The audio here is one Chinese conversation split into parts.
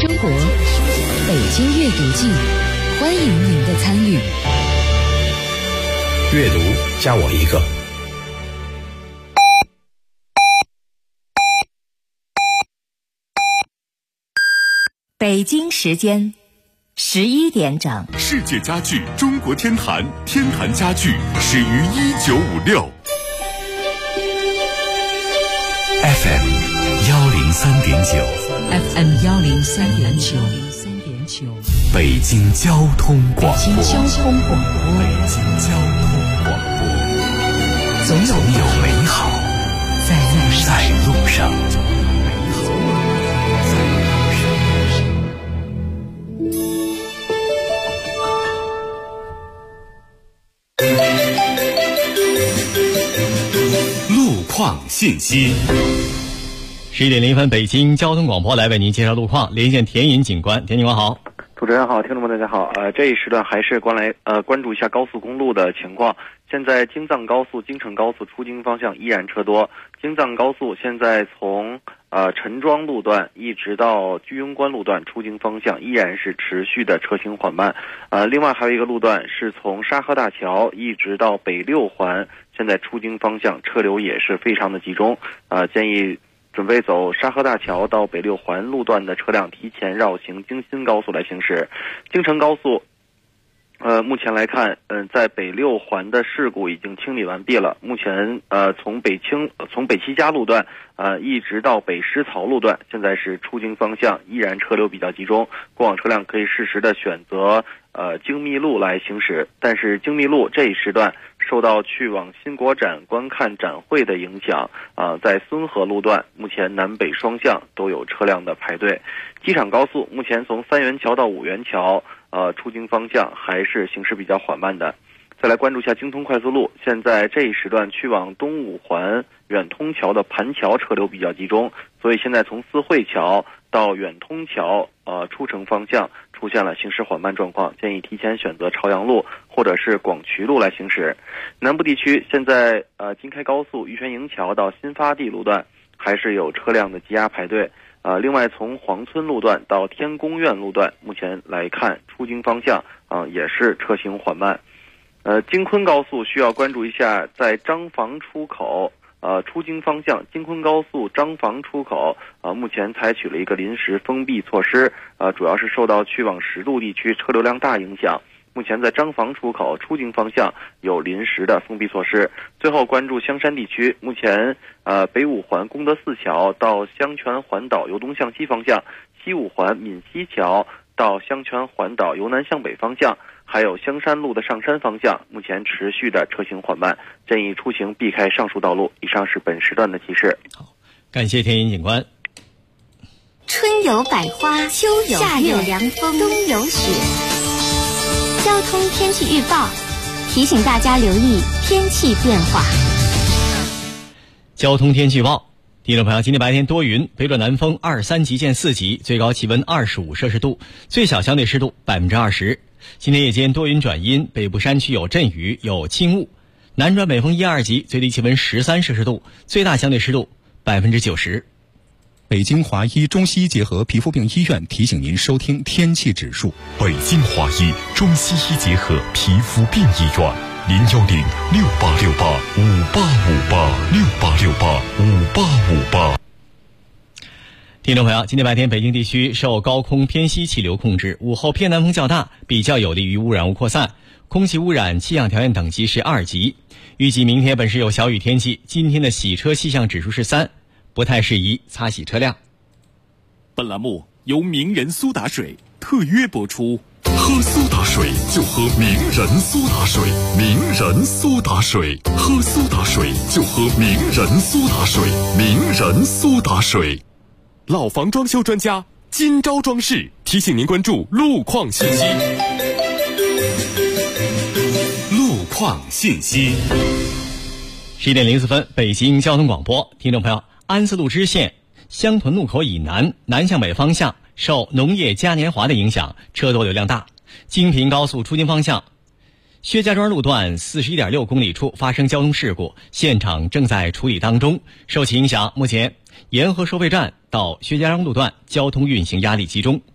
国，北京阅读季，欢迎您的参与。 阅读加我一个。 北京时间11点整。 世界家具中国天坛，天坛家具始于1956。 FM 103.9，FM 103.9， 北京交通广播， 北京交通广播，总有美好在路上。 路况信息。 11点0分，北京交通广播来为您介绍路况，连线田引警官。田警官好。 主持人好，听众们大家好。这一时段还是关注一下高速公路的情况。现在京藏高速、京承高速出京方向依然车多。京藏高速现在从陈庄路段一直到居庸关路段出京方向依然是持续的车行缓慢。另外还有一个路段是从沙河大桥一直到北六环，现在出京方向车流也是非常的集中。建议准备走沙河大桥到北六环路段的车辆提前绕行京新高速来行驶。京承高速目前来看，在北六环的事故已经清理完毕了。目前从北七家路段一直到北石槽路段，现在是出京方向依然车流比较集中，过往车辆可以适时的选择京密路来行驶。但是京密路这一时段受到去往新国展观看展会的影响，在孙河路段目前南北双向都有车辆的排队。机场高速目前从三元桥到五元桥出京方向还是行驶比较缓慢的。再来关注一下京通快速路，现在这一时段去往东五环远通桥的盘桥车流比较集中，所以现在从四惠桥到远通桥出城方向出现了行驶缓慢状况，建议提前选择朝阳路或者是广渠路来行驶。南部地区现在京开高速玉泉营桥到新发地路段还是有车辆的积压排队。另外从黄村路段到天宫苑路段，目前来看出京方向也是车行缓慢。京昆高速需要关注一下，在张房出口出京方向，京昆高速张房出口目前采取了一个临时封闭措施，主要是受到去往十渡地区车流量大影响。目前在张房出口出京方向有临时的封闭措施。最后关注香山地区，目前北五环功德寺桥到香泉环岛由东向西方向，西五环闽西桥到香泉环岛由南向北方向，还有香山路的上山方向目前持续的车行缓慢，建议出行避开上述道路。以上是本时段的提示。 好，感谢田引警官。 春有百花，秋有夏有凉风，冬有雪。交通天气预报提醒大家留意天气变化。 交通天气预报，听众朋友，今天白天多云，北转南风2、3级见4级，最高气温25摄氏度，最小相对湿度20%。今天夜间多云转阴，北部山区有阵雨，有轻雾，南转北风1、2级，最低气温13摄氏度，最大相对湿度90%。 北京华医中西医结合皮肤病医院提醒您收听天气指数。 北京华医中西医结合皮肤病医院，010-6868-5858，6868-5858。 听众朋友，今天白天北京地区受高空偏西气流控制，午后偏南风较大，比较有利于污染物扩散，空气污染气象条件等级是2级。预计明天本市有小雨天气，今天的洗车气象指数是3，不太适宜擦洗车辆。 本栏目由名人苏打水特约播出。喝苏打水就喝名人苏打水，名人苏打水，喝苏打水就喝名人苏打水，名人苏打水。老房装修专家金招装饰提醒您关注路况信息。路况信息。 11点04分，北京交通广播，听众朋友，安思路支线香屯路口以南南向北方向受农业嘉年华的影响，车多流量大。京平高速出京方向薛家庄路段41.6公里处发生交通事故，现场正在处理当中。受其影响，目前沿河收费站到薛家庄路段交通运行压力集中。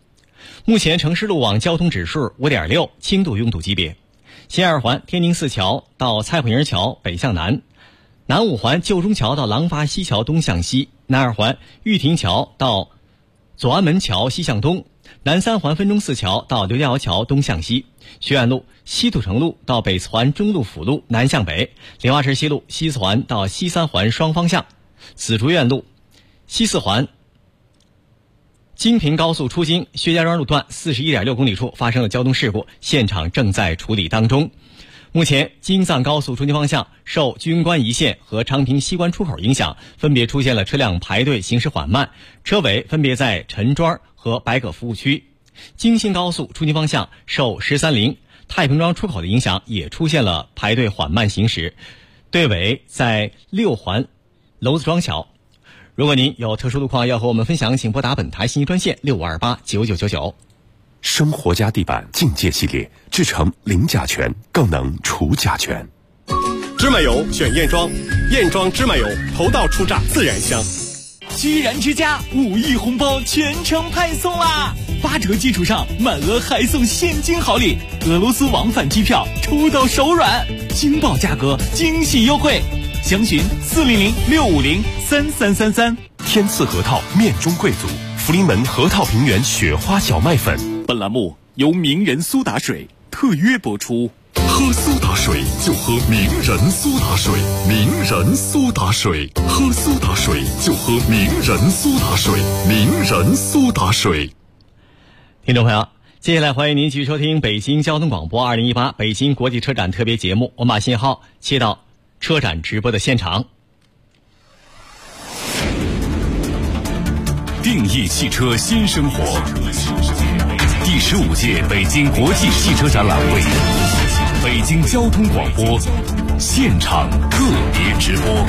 目前城市路网交通指数 5.6， 轻度拥堵级别。西二环天宁寺桥到蔡普营桥北向南，南五环旧中桥到廊坊西桥东向西，南二环玉亭桥到左安门桥西向东，南三环分钟寺桥到刘家窑桥东向西，学院路西土城路到北四环中路辅路南向北，莲花池西路西四环到西三环双方向，紫竹院路西四环京平高速出京薛家庄路段 41.6 公里处发生了交通事故，现场正在处理当中。目前京藏高速出京方向受居庸关一线和昌平西关出口影响，分别出现了车辆排队行驶缓慢，车尾分别在陈庄和白葛服务区。京新高速出京方向受130太平庄出口的影响，也出现了排队缓慢行驶，队尾在6环娄子庄桥。如果您有特殊路况要和我们分享，请拨打本台信息专线65289999。 生活家地板境界系列，制成零甲醛，更能除甲醛。 芝麻油选燕庄，燕庄芝麻油头道出榨自然香。 居然之家5亿红包全程派送啦！8折基础上满额还送现金好礼，俄罗斯往返机票抽到手软，惊爆价格，惊喜优惠。详询400-650-3333。 天赐核桃面中贵族，福临门核桃平原雪花小麦粉。 本栏目由名人苏打水特约播出。喝苏打水就喝名人苏打水，名人苏打水，喝苏打水就喝名人苏打水，名人苏打水。 听众朋友，接下来欢迎您继续收听北京交通广播2018北京国际车展特别节目，我们把信号切到车展直播的现场。 定义汽车新生活，第15届北京国际汽车展览会，北京交通广播现场特别直播。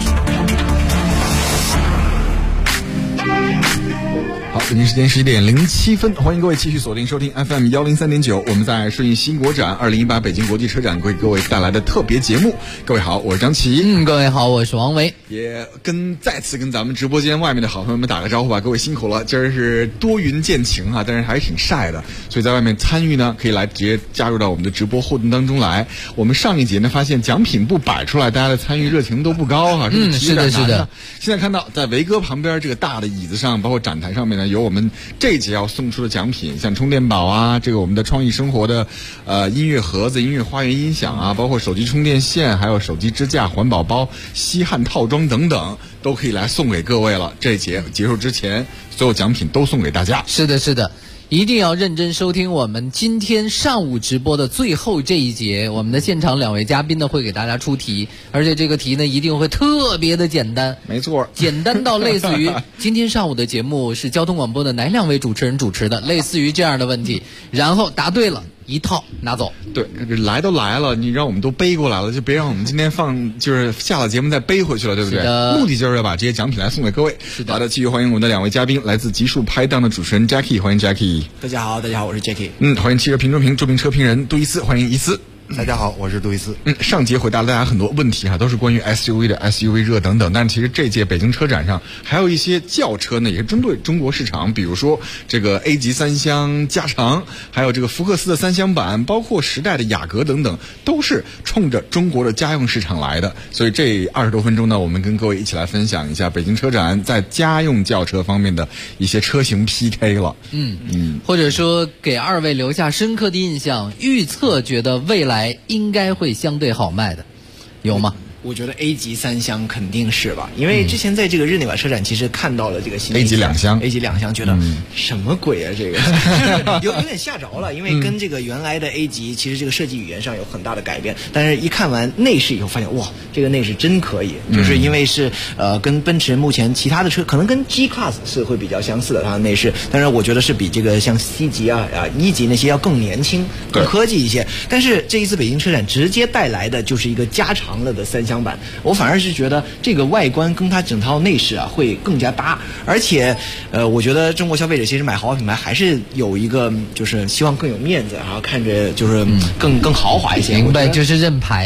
好，北京时间11点07分，欢迎各位继续锁定收听 FM 103.9，我们在顺义新国展2018北京国际车展为各位带来的特别节目。各位好，我是张琪。 各位好，我是王维。 也再次跟咱们直播间外面的好朋友们打个招呼吧，各位辛苦了。今儿是多云见晴啊，但是还是挺晒的，所以在外面参与呢，可以来直接加入到我们的直播互动当中来。我们上一节呢发现奖品不摆出来，大家的参与热情都不高哈， 是的。 现在看到在维哥旁边这个大的椅子上，包括展台上面呢，有我们这一节要送出的奖品，像充电宝啊，这个我们的创意生活的音乐盒子、音乐花园音响啊，包括手机充电线，还有手机支架、环保包、吸汗套装等等，都可以来送给各位了。这一节结束之前，所有奖品都送给大家。 是的，一定要认真收听我们今天上午直播的最后这一节，我们的现场2位嘉宾呢会给大家出题，而且这个题呢一定会特别的简单。 没错， 简单到类似于今天上午的节目是交通广播的哪2位主持人主持的，类似于这样的问题，然后答对了一套拿走。 对，来都来了，你让我们都背过来了，就别让我们今天就是下了节目再背回去了，对不对？目的就是要把这些奖品来送给各位。 是的。 好的，继续欢迎我们的2位嘉宾，来自极速拍档的主持人 Jackie， 欢迎 Jackie。 大家好，我是 Jackie。 欢迎汽车评中评著名车评人杜伊斯，欢迎伊斯。 大家好，我是杜伊斯。 上节回答了大家很多问题哈，都是关于 SUV 的 SUV 热等等。但是其实这届北京车展上还有一些轿车呢，也是针对中国市场，比如说这个 A 级3厢加长，还有这个福克斯的3厢版，包括时代的雅阁等等，都是冲着中国的家用市场来的。所以这20多分钟呢，我们跟各位一起来分享一下北京车展在家用轿车方面的一些车型 PK 了。 或者说给2位留下深刻的印象，预测觉得未来应该会相对好卖的，有吗？ 我觉得 A 级3厢肯定是吧，因为之前在这个日内瓦车展其实看到了这个新 A 级2厢 ，A 级2厢觉得什么鬼啊，这个有点吓着了，因为跟这个原来的 A 级其实这个设计语言上有很大的改变，但是一看完内饰以后发现哇，这个内饰真可以，就是因为是跟奔驰目前其他的车可能跟 G Class 是会比较相似的它的内饰，但是我觉得是比这个像 C 级1级那些要更年轻、更科技一些。但是这一次北京车展直接带来的就是一个加长了的3厢版，我反而是觉得这个外观跟它整套内饰会更加搭，而且我觉得中国消费者其实买豪华品牌还是有一个就是希望更有面子，然后看着就是更豪华一些。 明白，就是认牌子。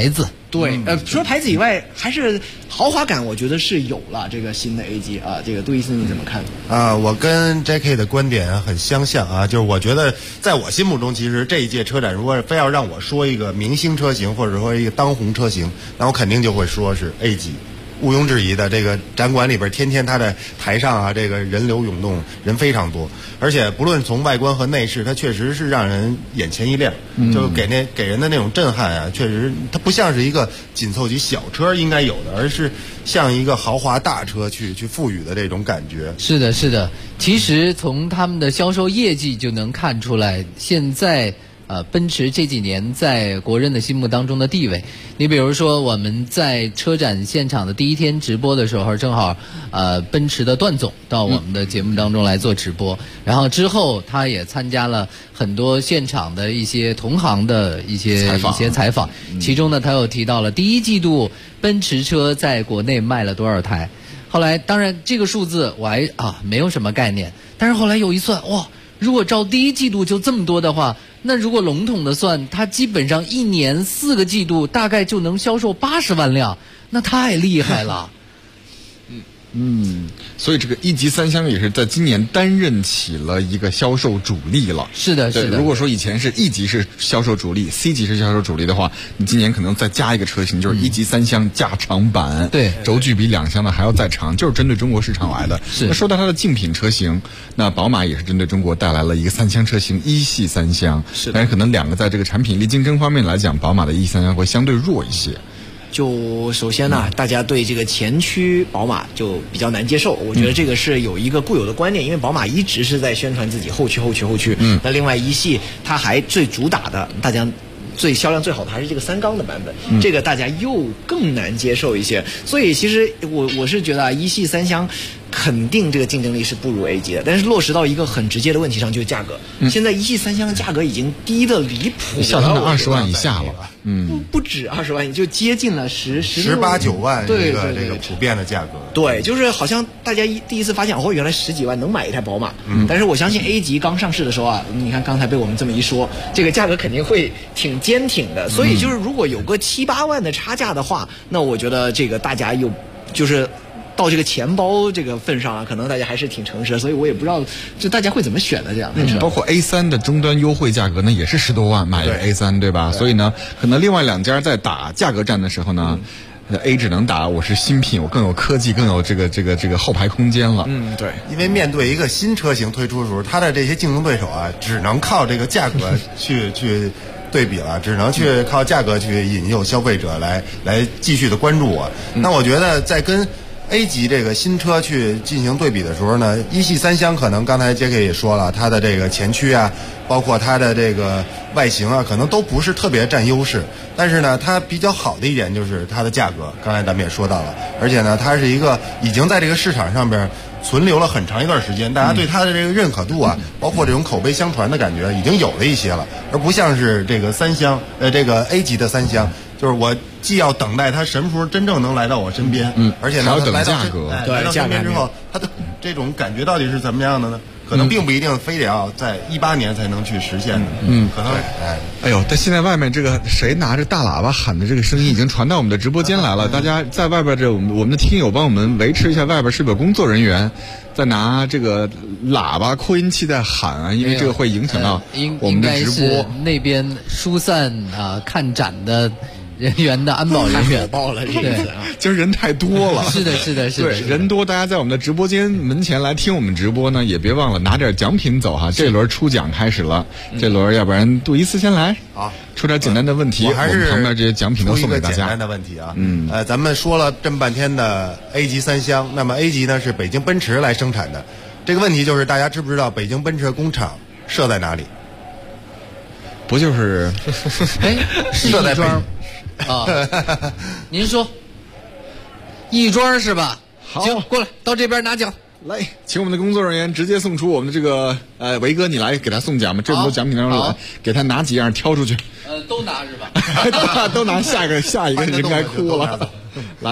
对，除了牌子以外，还是豪华感，我觉得是有了。这个新的 A 级啊，这个杜伊斯你怎么看？ 我跟 JK 的观点很相像啊，就是我觉得在我心目中，其实这一届车展，如果非要让我说一个明星车型或者说一个当红车型，那我肯定就会说是 A 级。毋庸置疑的，这个展馆里边天天它的台上啊，这个人流涌动，人非常多，而且不论从外观和内饰，它确实是让人眼前一亮，就给人的那种震撼啊，确实它不像是一个紧凑级小车应该有的，而是像一个豪华大车去赋予的这种感觉。 是的，是的，其实从他们的销售业绩就能看出来，现在奔驰这几年在国人的心目当中的地位。你比如说我们在车展现场的第一天直播的时候，正好奔驰的段总到我们的节目当中来做直播，然后之后他也参加了很多现场的一些同行的一些采访，其中呢他又提到了第一季度奔驰车在国内卖了多少台。后来当然这个数字我还没有什么概念，但是后来有一算，哇，如果照第一季度就这么多的话，那如果笼统的算，它基本上一年4个季度大概就能销售80万辆，那太厉害了。 所以这个1级3厢也是在今年担任起了一个销售主力了。 是的，是的。 如果说以前是1级是销售主力，C 级是销售主力的话，你今年可能再加一个车型，就是1级3厢加长版， 对， 轴距比2厢的还要再长，就是针对中国市场来的。 是。 那说到它的竞品车型，那宝马也是针对中国带来了一个3厢车型1系3厢， 是。 但是可能两个在这个产品力竞争方面来讲，宝马的1系3厢会相对弱一些。 就首先呢，大家对这个前驱宝马就比较难接受，我觉得这个是有一个固有的观念，因为宝马一直是在宣传自己后驱。那另外1系它还最主打的，大家最销量最好的还是这个3缸的版本，这个大家又更难接受一些。所以其实我是觉得1系3厢肯定这个竞争力是不如 A 级的，但是落实到一个很直接的问题上，就是价格。现在1系3厢的价格已经低的离谱了， 下降到20万以下了。 不止20万，就接近了18、 9万这个普遍的价格。 对，就是好像大家第一次发现，原来10几万能买一台宝马。但是我相信 A 级刚上市的时候啊，你看刚才被我们这么一说，这个价格肯定会挺坚挺的。所以就是如果有个7、8万的差价的话，那我觉得这个大家就是到这个钱包这个份上啊，可能大家还是挺诚实的，所以我也不知道就大家会怎么选的这样的车。 包括 A3 的终端优惠价格呢，也是10多万买一个 A3， 对吧？所以呢，可能另外2家在打价格战的时候呢，A 只能打我是新品，我更有科技，更有这个后排空间了。 对， 因为面对一个新车型推出的时候，它的这些竞争对手啊，只能靠这个价格去对比了，只能去靠价格去引诱消费者来继续的关注我。那我觉得在跟A 级这个新车去进行对比的时候呢，1系3厢可能刚才杰克也说了，它的这个前驱啊，包括它的这个外形啊，可能都不是特别占优势。但是呢，它比较好的一点就是它的价格，刚才咱们也说到了，而且呢，它是一个已经在这个市场上边存留了很长一段时间，大家对它的这个认可度啊，包括这种口碑相传的感觉已经有了一些了，而不像是这个这个 A 级的3厢。就是我既要等待它什么时候真正能来到我身边，而且呢， 还要等价格， 来到身边之后，它的这种感觉到底是怎么样的呢？可能并不一定非得要在18年才能去实现的。可能哎呦，但现在外面这个谁拿着大喇叭喊的这个声音已经传到我们的直播间来了。大家在外边我们的听友帮我们维持一下，外边是不是有工作人员在拿这个喇叭扩音器在喊啊？因为这个会影响到我们的直播。 应该是那边疏散看展的人员的安保人员火爆了这个啊， 今儿人太多了。 是的， 对，人多，大家在我们的直播间门前来听我们直播呢，也别忘了拿点奖品走哈。这轮出奖开始了，这轮要不然杜伊斯先来啊， 出点简单的问题， 我还是旁边这些奖品都送给大家。 简单的问题啊，咱们说了这么半天的 A 级3厢，那么 A 级呢是北京奔驰来生产的，这个问题就是大家知不知道北京奔驰工厂设在哪里？ 不就是是亦庄啊？您说亦庄是吧？ 好， 行，过来到这边拿奖。 来，请我们的工作人员直接送出我们的这个维哥，你来给他送奖吧。这么多奖品当中，给他拿几样挑出去。 都拿是吧？ 都拿，下一个人该哭了。来，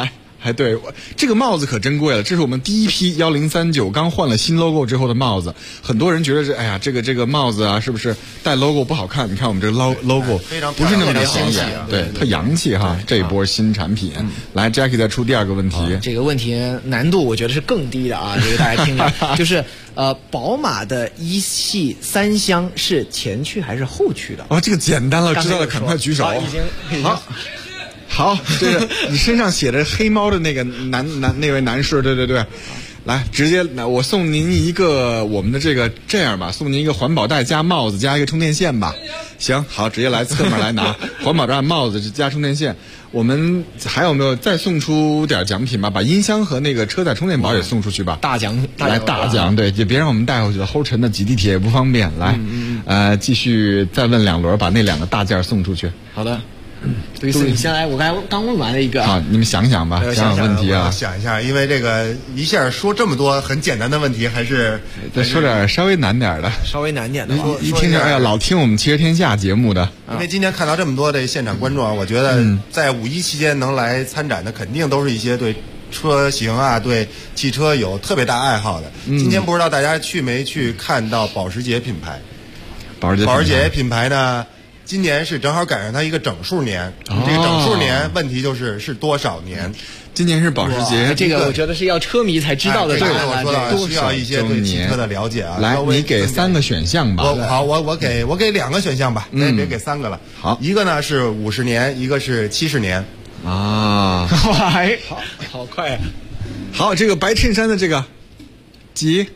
还对，这个帽子可珍贵了，这是我们第一批1039刚换了新 logo 之后的帽子。很多人觉得哎呀，这个帽子啊，是不是戴 logo 不好看？你看我们这个 logo 不是那么的显眼，对，特洋气哈。这一波新产品，来 Jackie 再出第二个问题。 这个问题难度我觉得是更低的啊，这个大家听着，就是宝马的一系3厢是前驱还是后驱的？ 哦，这个简单了，知道了赶快举手。 已经好，这个你身上写着黑猫的那个那位男士，对，来直接我送您一个我们的这样吧，送您一个环保袋加帽子加一个充电线吧。行，好，直接来侧面来拿环保袋、帽子加充电线。我们还有没有再送出点奖品吧？把音箱和那个车载充电宝也送出去吧。 大奖， 对，就别让我们带回去了，齁沉的，挤地铁也不方便。来，继续再问2轮，把那2个大件送出去。 好的。对，你先来，我刚问完了一个。 好，你们想想吧，想问题啊。 想一下，因为这个一下说这么多很简单的问题，还是再说点稍微难点的。 稍微难点的， 一听着，哎呀，老听我们汽车天下节目的。 因为今天看到这么多的现场观众啊，我觉得在5·1期间能来参展的，肯定都是一些对车型啊、对汽车有特别大爱好的。今天不知道大家去没去看到保时捷品牌？保时捷品牌呢？今年是正好赶上它一个整数年，这个整数年问题是多少年？ 今年是保时捷， 这个我觉得是要车迷才知道的答案。 我说到需要一些对汽车的了解啊。 来，你给3个选项吧。 好，我给2个选项吧，别给3个了。 好， 一个呢是50年，一个是70年。 啊， 好快啊！ 好，这个白衬衫的这个几？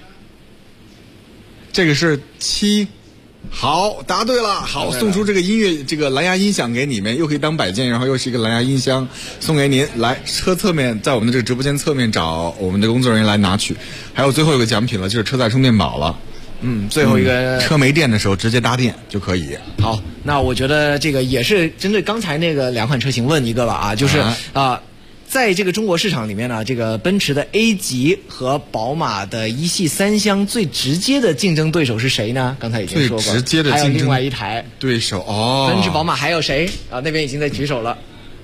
这个是7。好，答对了。好，送出这个音乐这个蓝牙音响给你们，又可以当摆件，然后又是一个蓝牙音箱送给您。来，车侧面在我们的这个直播间侧面找我们的工作人员来拿取。还有最后一个奖品了，就是车载充电宝了。 最后一个车没电的时候直接搭电就可以。 好，那我觉得这个也是针对刚才那个2款车型问一个吧啊，就是在这个中国市场里面呢，这个奔驰的 A 级和宝马的一系3厢最直接的竞争对手是谁呢？刚才已经说过， 最直接的竞争还有另外一台对手奔驰、宝马还有谁啊？那边已经在举手了。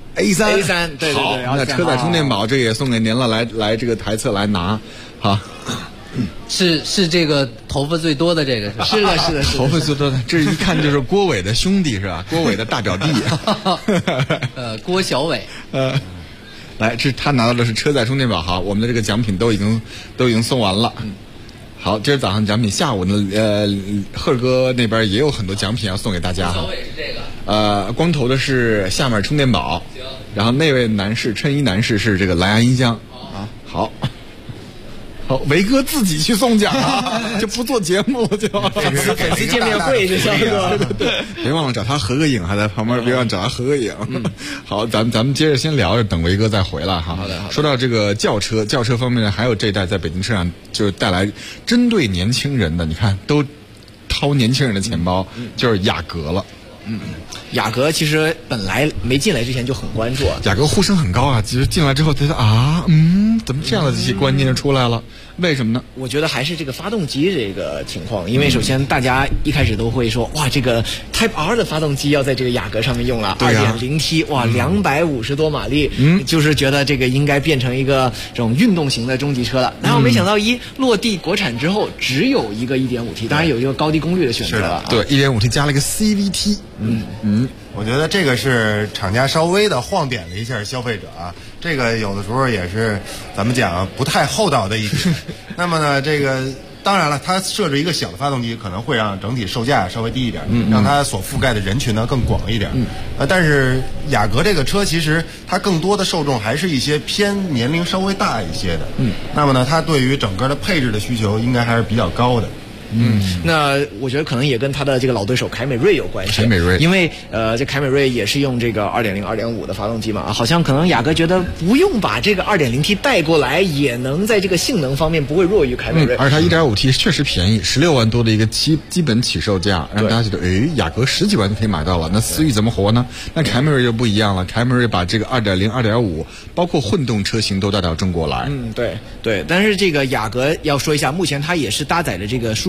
A3， 对。 好，那车载充电宝这个也送给您了，来这个台侧来拿，好。 是这个头发最多的这个是的， 头发最多的，这一看就是郭伟的兄弟是吧？郭伟的大表弟， 郭小伟， 来，这他拿到的是车载充电宝。好，我们的这个奖品都已经送完了。好，今儿早上奖品，下午呢，赫哥那边也有很多奖品要送给大家。 小伟是这个， 光头的是下面充电宝，然后那位男士衬衣男士是这个蓝牙音箱。好。好，维哥自己去送奖啊，就不做节目就粉丝见面会是肖哥， 对，别忘了找他合个影，还在旁边，别忘了找他合个影。好，咱们接着先聊着，等维哥再回来哈。 好的。 说到这个轿车方面呢，还有这一代在北京车展就带来针对年轻人的，你看都掏年轻人的钱包，就是雅阁了。 雅阁其实本来没进来之前就很关注， 雅阁呼声很高啊。其实进来之后觉得怎么这样的这些观念就出来了？为什么呢？ 我觉得还是这个发动机这个情况，因为首先大家一开始都会说，哇，这个 Type R 的发动机要在这个雅阁上面用了，2.0T，哇，250多马力，就是觉得这个应该变成一个这种运动型的中级车了。然后没想到落地国产之后，只有一个 1.5T， 当然有一个高低功率的选择了。 对，1.5T 加了一个 CVT。 我觉得这个是厂家稍微的晃点了一下消费者啊，这个有的时候也是咱们讲不太厚道的一点。那么呢，这个当然了，它设置一个小的发动机，可能会让整体售价稍微低一点，让它所覆盖的人群呢更广一点。但是雅阁这个车其实它更多的受众还是一些偏年龄稍微大一些的。那么呢，它对于整个的配置的需求应该还是比较高的。 那我觉得可能也跟他的这个老对手凯美瑞有关系。 凯美瑞， 因为这凯美瑞也是用这个2.0、2.5的发动机嘛，好像可能雅阁觉得不用把这个 2.0T 带过来，也能在这个性能方面不会弱于凯美瑞。 而它 1.5T 确实便宜，16万多的一个基本起售价，让大家觉得雅阁10几万就可以买到了，那思域怎么活呢？那凯美瑞就不一样了，凯美瑞把这个2.0、2.5包括混动车型都带到中国来。 对，但是这个雅阁要说一下，目前它也是搭载了这个输出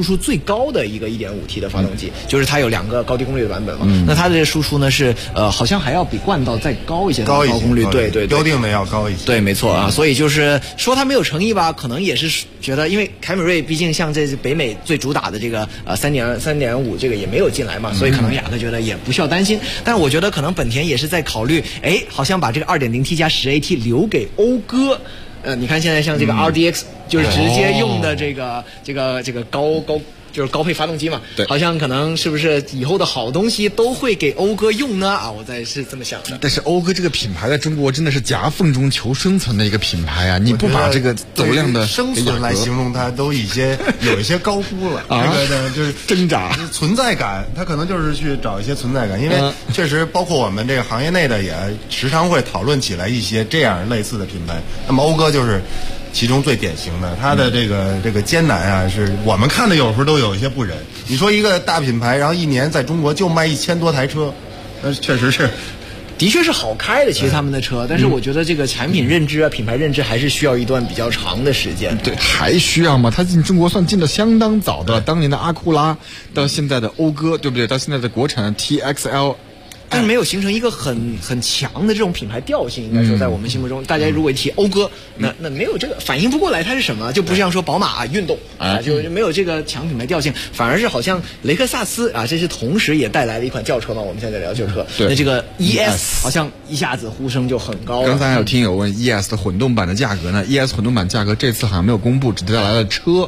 出最高的一个 1.5T 的发动机，就是它有2个高低功率的版本嘛。那它的这个输出呢是好像还要比冠道再高一些，高功率，对， 标定的要高一些。 对，没错啊。所以就是说它没有诚意吧，可能也是觉得，因为凯美瑞毕竟像这北美最主打的这个3.5这个也没有进来嘛，所以可能雅阁觉得也不需要担心。但是我觉得可能本田也是在考虑，好像把这个 2.0T 加 10AT 留给讴歌。你看现在像这个 RDX 就是直接用的这个就是高配发动机嘛， 对， 好像可能是不是以后的好东西都会给讴歌用呢？我是这么想的。 但是讴歌这个品牌在中国真的是夹缝中求生存的一个品牌啊！你不把这个走量的生存来形容它，都有一些高估了。这个呢，就是挣扎存在感，它可能就是去找一些存在感，因为确实包括我们这个行业内的也时常会讨论起来一些这样类似的品牌。那么讴歌就是其中最典型的，它的这个艰难啊，是我们看的有时候都有一些不忍。你说一个大品牌，然后一年在中国就卖1000多台车，那确实是， 的确是好开的，其实他们的车，但是我觉得这个产品认知啊、品牌认知还是需要一段比较长的时间。 对，还需要吗？它进中国算进的相当早的，当年的阿库拉，到现在的讴歌，对不对？到现在的国产的 TXL。 但是没有形成一个很强的这种品牌调性，应该说在我们心目中，大家如果提讴歌，那没有这个反应不过来它是什么，就不像说宝马运动就没有这个强品牌调性，反而是好像雷克萨斯这是同时也带来了一款轿车嘛，我们现在在聊轿车，那这个 ES 好像一下子呼声就很高了。 刚才还有听友问 ES 的混动版的价格呢，ES 混动版价格这次好像没有公布，只带来了车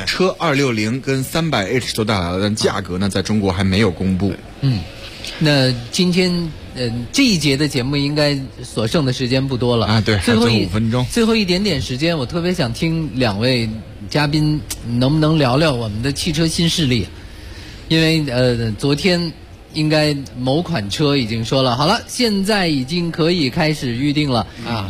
260跟300H 都带来了，但价格呢在中国还没有公布。 那今天这一节的节目应该所剩的时间不多了啊， 对，最后5分钟， 最后一点点时间，我特别想听2位嘉宾能不能聊聊我们的汽车新势力，因为昨天应该某款车已经说了，好了，现在已经可以开始预定了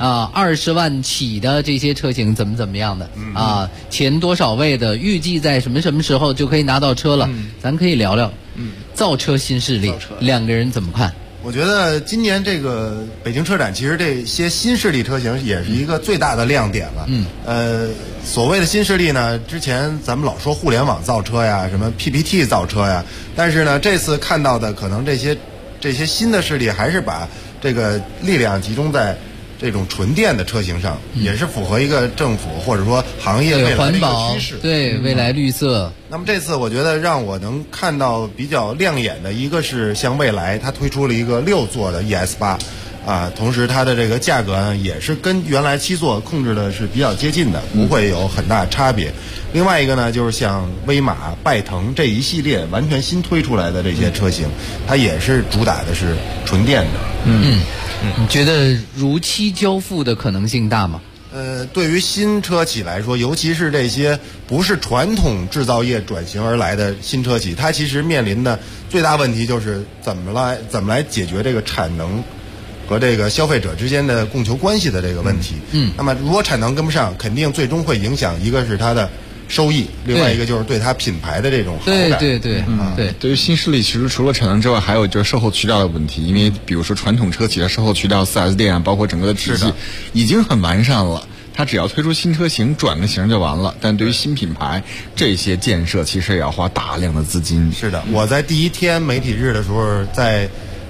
20万起的这些车型怎么样的前多少位的，预计在什么时候就可以拿到车了，咱可以聊聊。造车新势力，2个人怎么看？ 我觉得今年这个北京车展，其实这些新势力车型也是一个最大的亮点了。所谓的新势力呢，之前咱们老说互联网造车呀，什么 PPT 造车呀，但是呢，这次看到的可能这些新的势力还是把这个力量集中在这种纯电的车型上，也是符合一个政府或者说行业未来的一个趋势， 对未来绿色。 那么这次我觉得让我能看到比较亮眼的一个是像蔚来，它推出了一个6座的 ES8，同时它的这个价格呢也是跟原来7座控制的是比较接近的，不会有很大差别。另外一个呢，就是像威马、拜腾这一系列完全新推出来的这些车型，它也是主打的是纯电的。 你觉得如期交付的可能性大吗？ 对于新车企来说，尤其是这些不是传统制造业转型而来的新车企，它其实面临的最大问题就是怎么来解决这个产能和这个消费者之间的供求关系的这个问题。那么如果产能跟不上，肯定最终会影响一个是它的收益，另外一个就是对它品牌的这种好感。 对于新势力，其实除了产能之外，还有就是售后渠道的问题。因为比如说传统车企的售后渠道、4S 店包括整个的体系已经很完善了，它只要推出新车型转个型就完了。但对于新品牌，这些建设其实也要花大量的资金。 是的，我在第一天媒体日的时候，在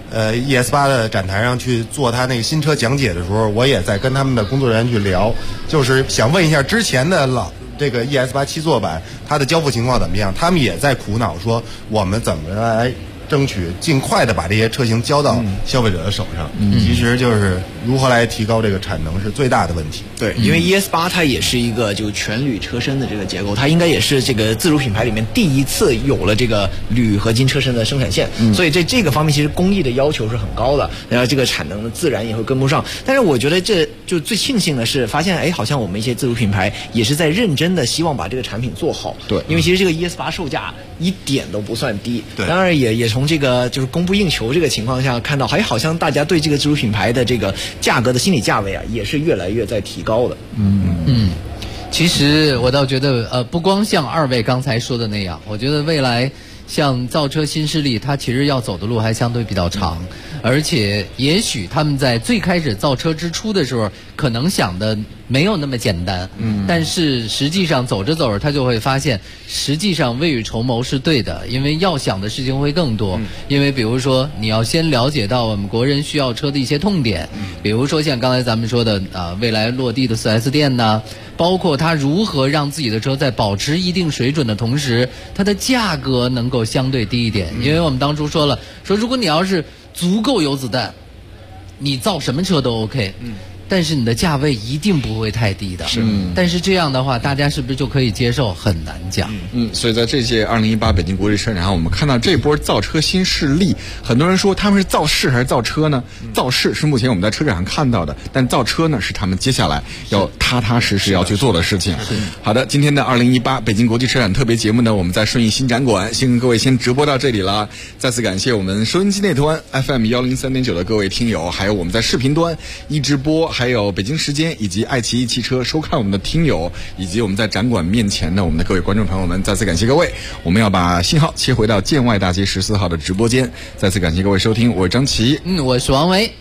ES8 的展台上去做他那个新车讲解的时候，我也在跟他们的工作人员去聊，就是想问一下之前的这个 ES8 7座版它的交付情况怎么样？他们也在苦恼说我们怎么来争取尽快的把这些车型交到消费者的手上。其实就是如何来提高这个产能是最大的问题。 对，因为 ES8 它也是一个就全铝车身的这个结构，它应该也是这个自主品牌里面第一次有了这个铝合金车身的生产线，所以这个方面其实工艺的要求是很高的，然后这个产能呢自然也会跟不上。但是我觉得这就最庆幸的是发现，好像我们一些自主品牌也是在认真的希望把这个产品做好。 对， 因为其实这个 ES8 售价一点都不算低。对，当然也从这个就是供不应求这个情况下看到，好像大家对这个自主品牌的这个价格的心理价位也是越来越在提高的。 其实我倒觉得不光像2位刚才说的那样，我觉得未来像造车新势力，它其实要走的路还相对比较长，而且也许他们在最开始造车之初的时候，可能想的没有那么简单。但是实际上走着走着，他就会发现，实际上未雨绸缪是对的，因为要想的事情会更多。因为比如说，你要先了解到我们国人需要车的一些痛点，比如说像刚才咱们说的未来落地的 4S 店呐，包括它如何让自己的车在保持一定水准的同时，它的价格能够相对低一点。因为我们当初说了，说如果你要是足够有子弹，你造什么车都 OK。但是你的价位一定不会太低的。但是这样的话，大家是不是就可以接受？很难讲。 所以在这届2018北京国际车展上，我们看到这波造车新势力，很多人说他们是造势还是造车呢？造势是目前我们在车展上看到的，但造车呢是他们接下来要踏踏实实要去做的事情。好的，今天的2018北京国际车展特别节目呢，我们在顺义新展馆先跟各位先直播到这里了。再次感谢我们收音机那端 FM103.9的各位听友，还有我们在视频端一直播，还有北京时间以及爱奇艺汽车收看我们的听友，以及我们在展馆面前的我们的各位观众朋友们，再次感谢各位。我们要把信号切回到建外大街14号的直播间，再次感谢各位收听，我是张琪， 我是王维。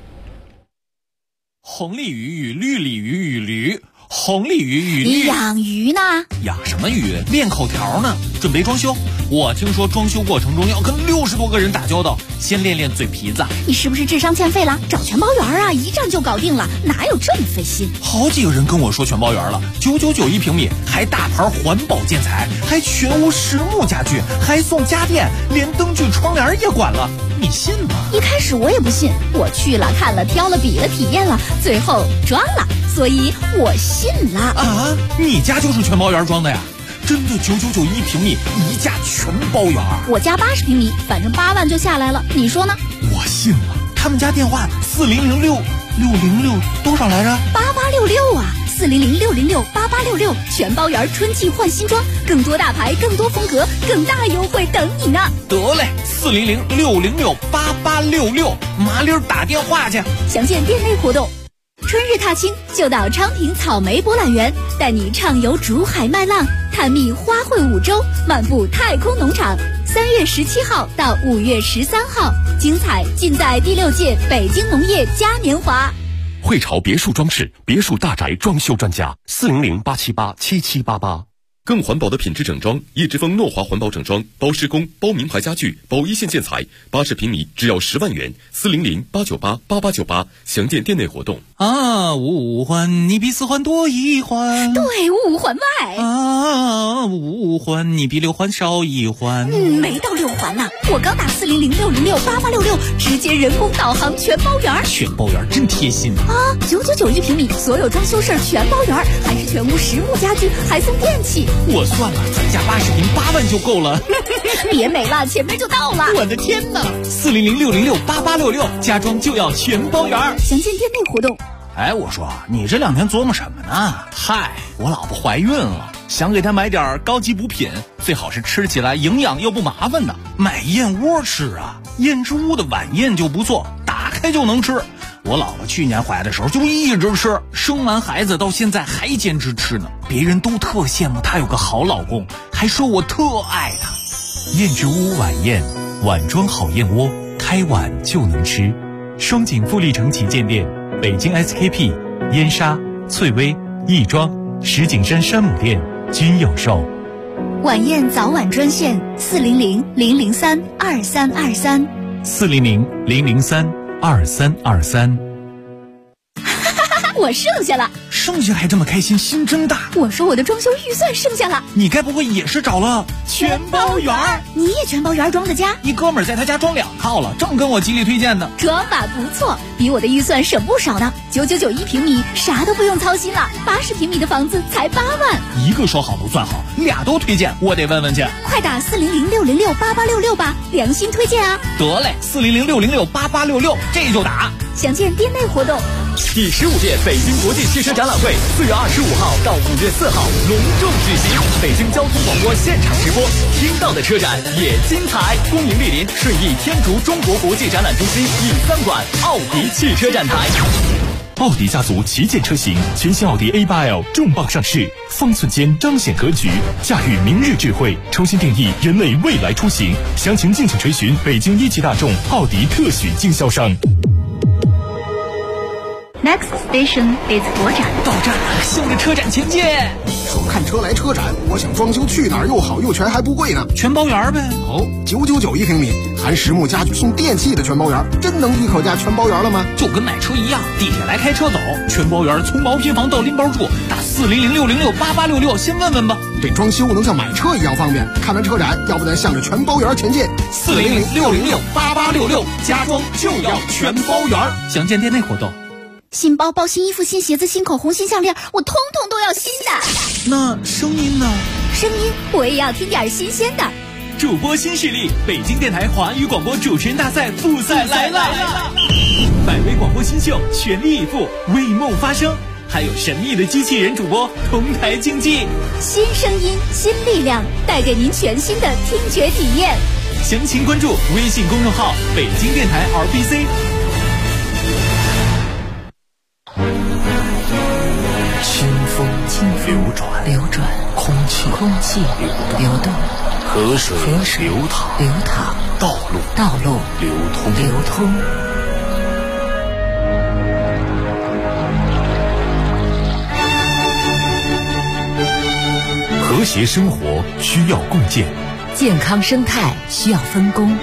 红鲤鱼与绿鲤鱼与驴，红鲤鱼与绿。 你养鱼呢？ 养什么鱼？练口条呢，准备装修。我听说装修过程中要跟60多个人打交道，先练练嘴皮子。 你是不是智商欠费了？找全包园啊，一站就搞定了，哪有这么费心？ 好几个人跟我说全包园了，999一平米，还大牌环保建材，还全屋实木家具，还送家电，连灯具窗帘也管了，你信吗？ 一开始我也不信，我去了看了挑了比了体验了，最后装了，所以我信了。 啊，你家就是全包园装的呀？真的999一平米，一价全包园。 我家80平米，反正8万就下来了，你说呢？ 我信了。他们家电话4006多少来着 ？8866啊，400-606-8866，全包园春季换新装，更多大牌，更多风格，更大优惠等你呢。 得嘞，400-606-8866，麻溜打电话去。 详见店内活动。春日踏青就到昌平草莓博览园，带你畅游竹海麦浪，探秘花卉五洲，漫步太空农场。3月17号到5月13号，精彩尽在第6届北京农业嘉年华。 汇潮别墅装饰，别墅大宅装修专家，400-878-7788。 更环保的品质整装，叶之峰诺华环保整装，包施工，包名牌家具，包一线建材，80平米只要10万元，400-898-8898，详见店内活动。 五环你比4环多1环， 对，5环外。 5环你比6环少1环。 没到6环呢，我刚打400-606-8866，直接人工导航全包园。 全包园真贴心啊！999一平米，所有装修事儿全包园，还是全屋实木家具，还送电器。 我算了，咱家80平8万就够了。 别美了，前面就到了。 我的天哪！400-606-8866，家装就要全包园。 详见店内活动。 哎，我说你这2天琢磨什么呢？嗨，我老婆怀孕了，想给她买点高级补品，最好是吃起来营养又不麻烦的。买燕窝吃啊，燕之屋的晚宴就不错，打开就能吃。我老婆去年怀的时候就一直吃，生完孩子到现在还坚持吃呢。别人都特羡慕她有个好老公，还说我特爱她。燕之屋晚宴，碗装好燕窝，开碗就能吃。双井富力城旗舰店，北京 SKP、燕莎、翠微、亦庄、石景山山姆店均有售。 晚宴早晚专线400-003-2323。 400-003-2323。 我剩下了， 剩下还这么开心，心真大。 我说我的装修预算剩下了， 你该不会也是找了全包园？ 你也全包园装的家？ 一哥们儿在他家装2套了，正跟我极力推荐呢。 装法不错，比我的预算省不少呢。999一平米，啥都不用操心了。80平米的房子才8万。 一个说好不算好，俩都推荐，我得问问去。 快打400-606-8866吧，良心推荐啊！ 得嘞，400-606-8866，这就打。 详见店内活动。 第15届北京国际汽车展览会4月25号到5月4号隆重举行，北京交通广播现场直播，听到的车展也精彩。恭迎莅临顺义天竺中国国际展览中心E3馆奥迪汽车展台。 奥迪家族旗舰车型，全新奥迪 A8L 重磅上市，方寸间彰显格局，驾驭明日智慧，重新定义人类未来出行。详情敬请垂询北京一汽大众奥迪特许经销商。 Next station is 火展。 到站了，向着车展前进。 说看车来车展，我想装修去哪儿又好又全还不贵呢？ 全包圆呗。 哦，999一平米，含实木家具送电器的全包圆，真能一口价全包圆了吗？ 就跟买车一样，地铁来开车走，全包圆，从毛坯房到拎包住，打400-606-8866，先问问吧。 这装修能像买车一样方便。看完车展，要不咱向着全包圆前进。 400-606-8866，家装就要全包圆。详见店内活动。 新包包、新衣服、新鞋子、新口红、新项链，我通通都要新的。 那声音呢？ 声音我也要听点新鲜的。 主播新势力，北京电台华语广播主持人大赛复赛来了！100位广播新秀全力以赴，为梦发声，还有神秘的机器人主播同台竞技。 新声音，新力量，带给您全新的听觉体验。 详情关注微信公众号北京电台 RBC。 清风流转，空气流动，河水流淌，道路流通。 和谐生活需要共建， 健康生态需要分工。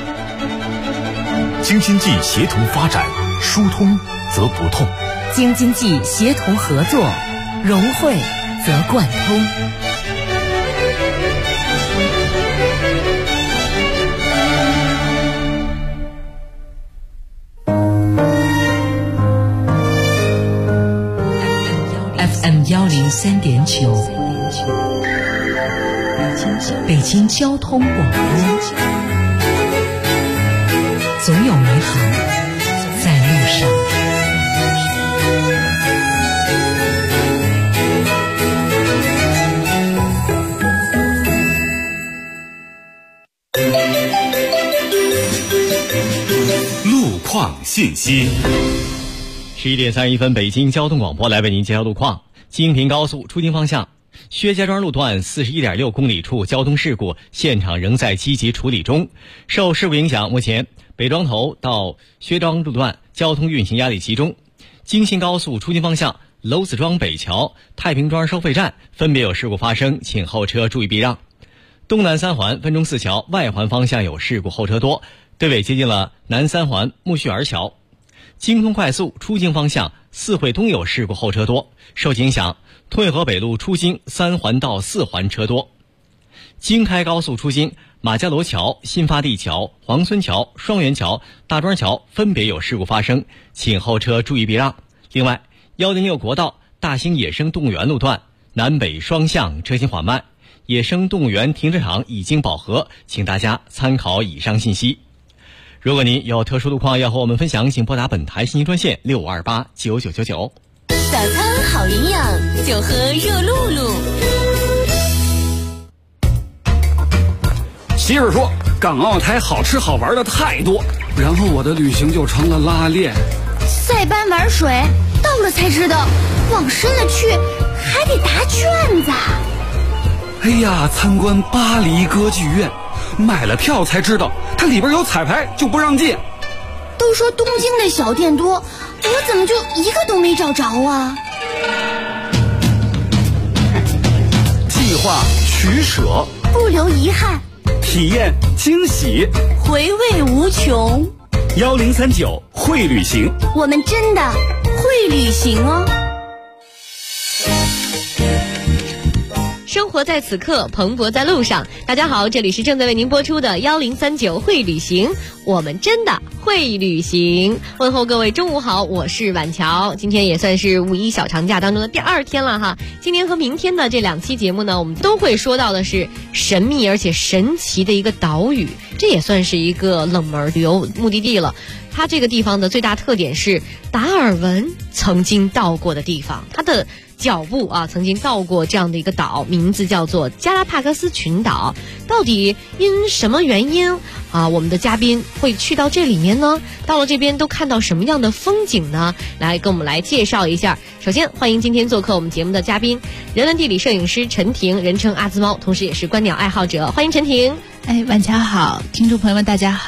京津冀协同发展，疏通则不痛。 京津冀协同合作，融汇则贯通。FM 103.9，北京交通广播，总有美好在路上。 路况信息。 11点31分，北京交通广播来为您介绍路况。京平高速出京方向，薛家庄路段41.6公里处交通事故，现场仍在积极处理中。受事故影响，目前北庄头到薛庄路段交通运行压力集中。京信高速出京方向，娄子庄北桥、太平庄收费站分别有事故发生，请后车注意避让。东南三环分钟寺桥外环方向有事故，后车多，队尾接近了南三环木樨园桥。京通快速出京方向，四惠东有事故，后车多，受影响，退河北路出京3环到4环车多。京开高速出京，马家罗桥、新发地桥、黄村桥、双元桥、大庄桥分别有事故发生，请后车注意避让。另外，106国道大兴野生动物园路段南北双向车行缓慢，野生动物园停车场已经饱和，请大家参考以上信息。如果您有特殊路况要和我们分享，请拨打本台信息专线65289999。 早餐好营养，就喝热露露。 媳妇说港澳台好吃好玩的太多，然后我的旅行就成了拉练。 塞班玩水，到了才知道，往深了去还得答卷子。 哎呀，参观巴黎歌剧院，买了票才知道它里边有彩排，就不让进。 都说东京的小店多，我怎么就一个都没找着啊？ 计划取舍， 不留遗憾， 体验惊喜， 回味无穷。 1039会旅行， 我们真的会旅行哦。 生活在此刻，蓬勃在路上。大家好，这里是正在为您播出的1039会旅行，我们真的会旅行。问候各位中午好，我是婉乔。今天也算是五一小长假当中的第2天了哈。今天和明天的这2期节目呢，我们都会说到的是神秘而且神奇的一个岛屿，这也算是一个冷门旅游目的地了。它这个地方的最大特点是达尔文曾经到过的地方，它的脚步曾经到过这样的一个岛，名字叫做加拉帕戈斯群岛。到底因什么原因我们的嘉宾会去到这里面呢？到了这边都看到什么样的风景呢？来跟我们来介绍一下。首先欢迎今天做客我们节目的嘉宾，人文地理摄影师陈婷，人称阿兹猫，同时也是观鸟爱好者。欢迎陈婷。 晚乔好，听众朋友们大家好。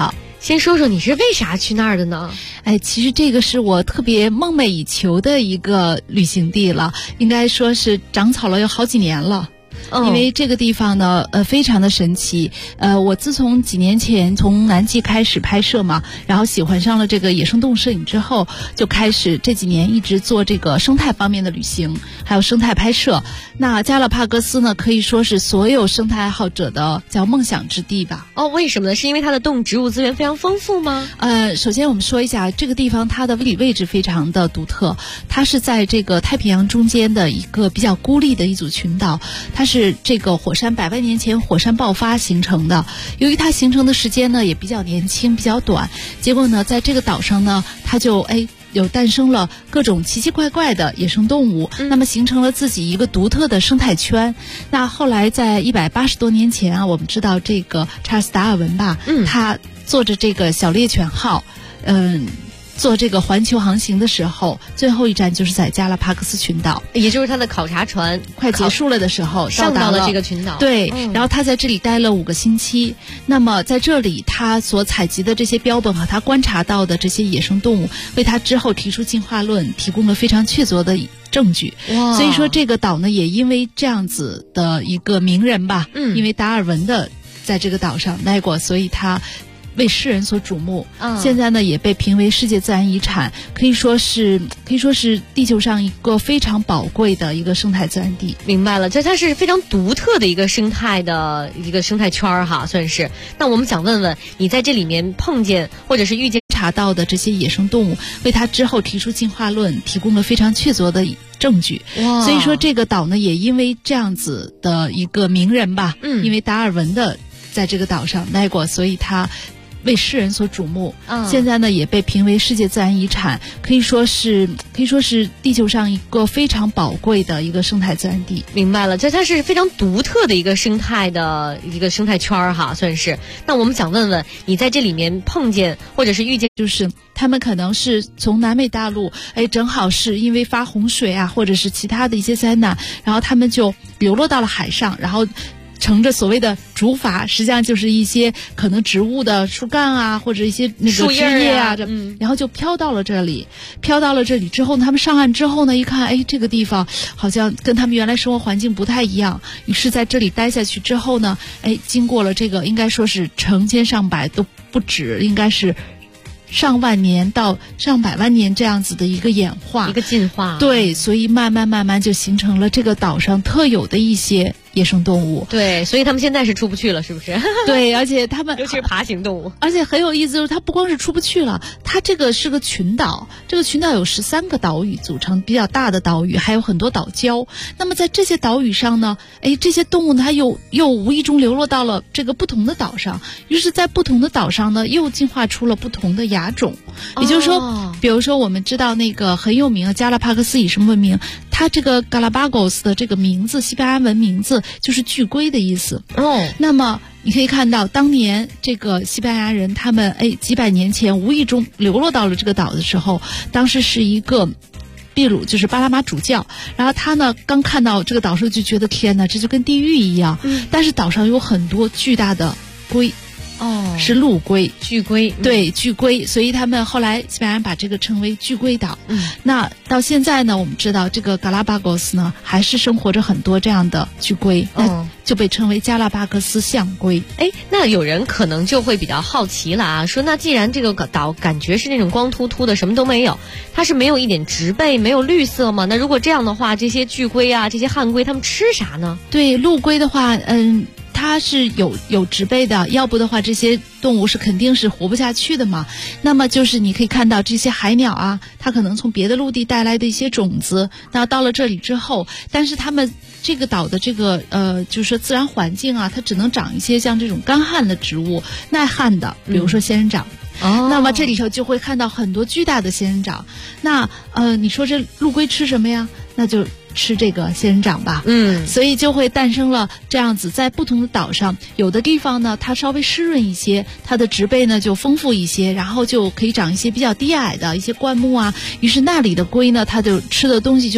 先说说你是为啥去那儿的呢？ 其实这个是我特别梦寐以求的一个旅行地了，应该说是长草了有好几年了。因为这个地方呢，非常的神奇。我自从几年前从南极开始拍摄嘛，然后喜欢上了这个野生动物摄影之后，就开始这几年一直做这个生态方面的旅行，还有生态拍摄。那加拉帕戈斯呢，可以说是所有生态爱好者的叫梦想之地吧。 为什么呢？是因为它的动植物资源非常丰富吗？ 首先我们说一下这个地方，它的地理位置非常的独特，它是在这个太平洋中间的一个比较孤立的一组群岛，它是这个火山100万年前火山爆发形成的。由于它形成的时间呢也比较年轻比较短，结果呢在这个岛上呢，它就有诞生了各种奇奇怪怪的野生动物，那么形成了自己一个独特的生态圈。那后来在180多年前啊，我们知道这个查尔斯·达尔文吧，他坐着这个小猎犬号，做这个环球航行的时候，最后一站就是在加拉帕戈斯群岛， 也就是他的考察船快结束了的时候上到了这个群岛。 对，然后他在这里待了5个星期。那么在这里他所采集的这些标本和他观察到的这些野生动物，为他之后提出进化论提供了非常确凿的证据。所以说这个岛呢，也因为这样子的一个名人吧，因为达尔文的在这个岛上待过，所以他为世人所瞩目。现在呢也被评为世界自然遗产，可以说是地球上一个非常宝贵的一个生态自然地。 明白了，这它是非常独特的一个生态圈哈，算是。那我们想问问，你在这里面碰见或者是遇见查到的这些野生动物，为他之后提出进化论提供了非常确凿的证据。所以说这个岛呢，也因为这样子的一个名人吧，因为达尔文的在这个岛上待过，所以他为世人所瞩目。现在呢也被评为世界自然遗产，可以说是地球上一个非常宝贵的一个生态自然地。 明白了，这它是非常独特的一个生态圈哈，算是。那我们想问问，你在这里面碰见或者是遇见， 就是他们可能是从南美大陆，正好是因为发洪水啊，或者是其他的一些灾难，然后他们就流落到了海上，然后乘着所谓的竹筏，实际上就是一些可能植物的树干啊，或者一些那个枝叶啊，然后就飘到了这里。飘到了这里之后，他们上岸之后呢，一看，这个地方好像跟他们原来生活环境不太一样，于是在这里待下去之后呢，经过了这个应该说是成千上百都不止，应该是上万年到上百万年这样子的一个演化， 一个进化。 对，所以慢慢就形成了这个岛上特有的一些野生动物。 对，所以他们现在是出不去了，是不是？ 对，而且他们尤其是爬行动物， 而且很有意思，就是它不光是出不去了，它这个是个群岛，这个群岛有13个岛屿组成，比较大的岛屿，还有很多岛礁。那么在这些岛屿上呢，这些动物呢，它又无意中流落到了这个不同的岛上，于是在不同的岛上呢，又进化出了不同的亚种。也就是说，比如说我们知道那个很有名的加拉帕戈斯以什么闻名？它这个 Galapagos 的这个名字，西班牙文名字就是巨龟的意思。那么你可以看到，当年这个西班牙人他们几百年前无意中流落到了这个岛的时候，当时是一个秘鲁，就是巴拿马主教，然后他呢刚看到这个岛上就觉得天哪，这就跟地狱一样。但是岛上有很多巨大的龟。是陆龟， 巨龟， 对，巨龟，所以他们后来西班牙人把这个称为巨龟岛。那到现在呢，我们知道这个 Galapagos 呢，还是生活着很多这样的巨龟，就被称为加拉巴戈斯象龟。 那有人可能就会比较好奇了啊，说那既然这个岛感觉是那种光秃秃的，什么都没有，它是没有一点植被，没有绿色吗？那如果这样的话，这些巨龟啊，这些旱龟，它们吃啥呢？ 对，陆龟的话，它是有植被的，要不的话这些动物是肯定是活不下去的嘛。那么就是你可以看到这些海鸟啊，它可能从别的陆地带来的一些种子，那到了这里之后，但是它们这个岛的这个就是说自然环境啊，它只能长一些像这种干旱的植物，耐旱的，比如说仙人掌。那么这里头就会看到很多巨大的仙人掌。那你说这陆龟吃什么呀？那就吃这个仙人掌吧。所以就会诞生了这样子，在不同的岛上，有的地方呢它稍微湿润一些，它的植被呢就丰富一些，然后就可以长一些比较低矮的一些灌木啊，于是那里的龟呢，它就吃的东西就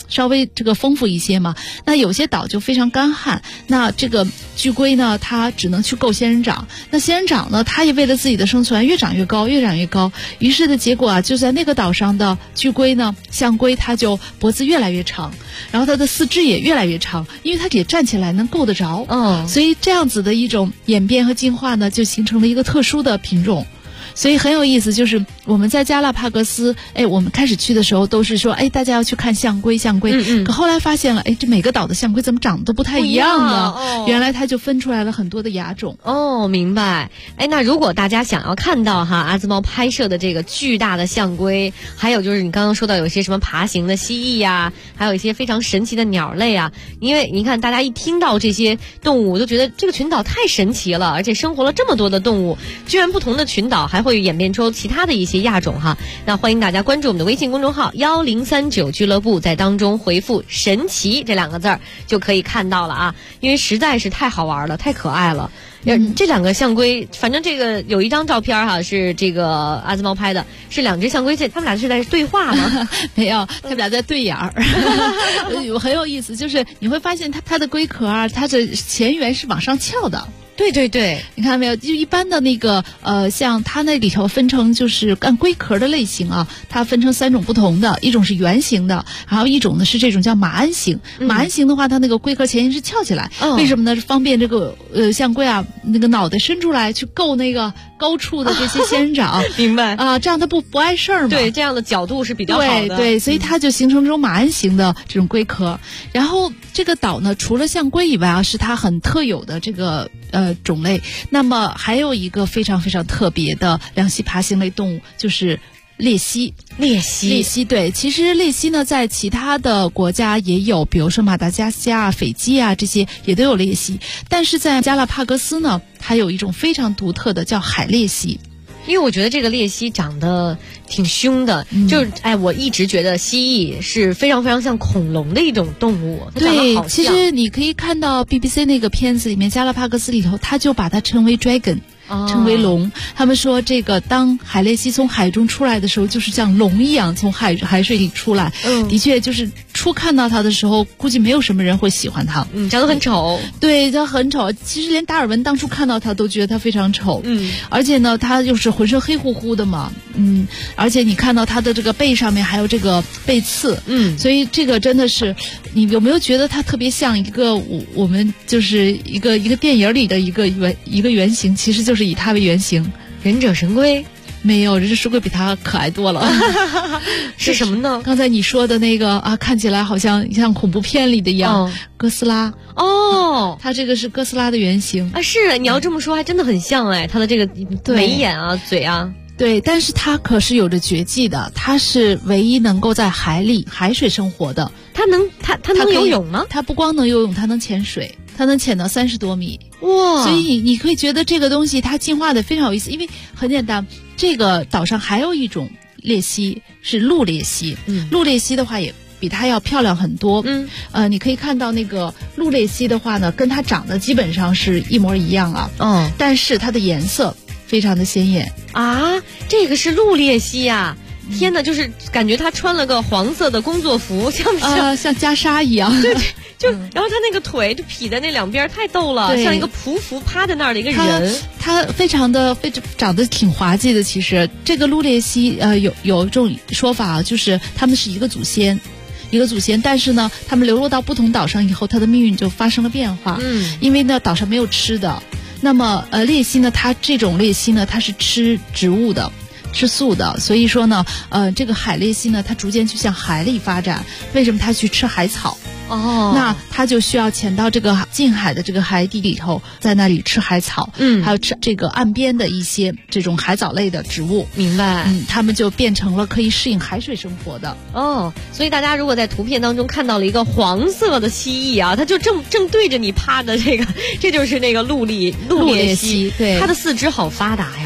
稍微这个丰富一些嘛。那有些岛就非常干旱，那这个巨龟呢，它只能去够仙人掌。那仙人掌呢，它也为了自己的生存越长越高，越长越高。于是的结果啊，就在那个岛上的巨龟呢，象龟它就脖子越来越长，然后它的四肢也越来越长，因为它也站起来能够得着。所以这样子的一种演变和进化呢，就形成了一个特殊的品种。所以很有意思，就是我们在加拉帕戈斯，我们开始去的时候都是说，大家要去看象龟，可后来发现了，这每个岛的象龟怎么长得都不太一样呢？原来它就分出来了很多的亚种。 明白。那如果大家想要看到阿兹猫拍摄的这个巨大的象龟，还有就是你刚刚说到有些什么爬行的蜥蜴呀，还有一些非常神奇的鸟类啊，因为你看大家一听到这些动物，就觉得这个群岛太神奇了，而且生活了这么多的动物，居然不同的群岛还会演变出其他的一些亚种哈。那欢迎大家关注我们的微信公众号1039俱乐部，在当中回复神奇这2个字就可以看到了啊，因为实在是太好玩了，太可爱了。这2个象龟，反正这个有一张照片是这个阿兹猫拍的，是2只象龟，他们俩是在对话吗？ 没有，他们俩在对眼儿。很有意思，就是你会发现它的龟壳啊，它的前缘是往上翘的。 对对对， 你看到没有？就一般的那个像它那里头分成就是按龟壳的类型啊，它分成3种不同的，一种是圆形的，还有一种呢是这种叫马鞍形。马鞍形的话，它那个龟壳前沿是翘起来，为什么呢？方便这个象龟啊那个脑袋伸出来去够那个高处的这些仙人掌。 明白啊，这样它不碍事儿嘛。 对，这样的角度是比较好的。 对，所以它就形成这种马鞍形的这种龟壳。然后这个岛呢，除了象龟以外啊，是它很特有的这个种类。那么还有一个非常非常特别的两栖爬行类动物，就是鬣蜥。 鬣蜥对，其实鬣蜥呢，在其他的国家也有，比如说马达加斯加啊、斐济啊这些也都有鬣蜥，但是在加拉帕戈斯呢，它有一种非常独特的叫海鬣蜥。 因为我觉得这个鬣蜥长得挺凶的，就是我一直觉得蜥蜴是非常非常像恐龙的一种动物，它长得好像。 其实你可以看到 BBC 那个片子里面，加拉帕戈斯里头，它就把它称为 dragon。称为龙，他们说这个当海鬣蜥从海中出来的时候，就是像龙一样从海水里出来。的确，就是初看到它的时候，估计没有什么人会喜欢它。 长得很丑。 对，它很丑。其实连达尔文当初看到它都觉得它非常丑。而且呢，它又是浑身黑乎乎的嘛。而且你看到它的这个背上面还有这个背刺。所以这个真的是，你有没有觉得它特别像一个我们就是一个电影里的一个原型，其实就是以它为原型。 忍者神龟没有，忍者神龟比它可爱多了。 是什么呢？ 刚才你说的那个啊，看起来好像像恐怖片里的一样，哥斯拉。它这个是哥斯拉的原型啊。是，你要这么说还真的很像它的这个眉眼啊、嘴啊。 对，但是它可是有着绝技的，它是唯一能够在海水生活的。 它能游泳吗？ 它不光能游泳，它能潜水，它能潜到30多米。 哇！ 所以你可以觉得这个东西它进化的非常有意思，因为很简单，这个岛上还有一种鬣蜥是陆鬣蜥。陆鬣蜥的话也比它要漂亮很多。你可以看到那个陆鬣蜥的话呢，跟它长得基本上是一模一样啊。但是它的颜色非常的鲜艳啊！这个是陆鬣蜥呀！天哪，就是感觉他穿了个黄色的工作服，像不像像袈裟一样？ 对，然后他那个腿就劈在那2边，太逗了，像一个匍匐趴在那儿的一个人。 他非常长得挺滑稽的。其实这个陆鬣蜥有这种说法啊，就是他们是一个祖先。但是呢，他们流落到不同岛上以后，他的命运就发生了变化。因为呢，岛上没有吃的。那么鬣蜥呢，它这种鬣蜥呢，它是吃植物的。吃素的，所以说呢，这个海鬣蜥呢，它逐渐去向海里发展。为什么它去吃海草？那它就需要潜到这个近海的这个海底里头，在那里吃海草。还有吃这个岸边的一些这种海藻类的植物。 明白。 它们就变成了可以适应海水生活的。 所以大家如果在图片当中看到了一个黄色的蜥蜴啊，它就正对着你趴的这就是那个陆鬣蜥。 对， 它的4肢好发达呀。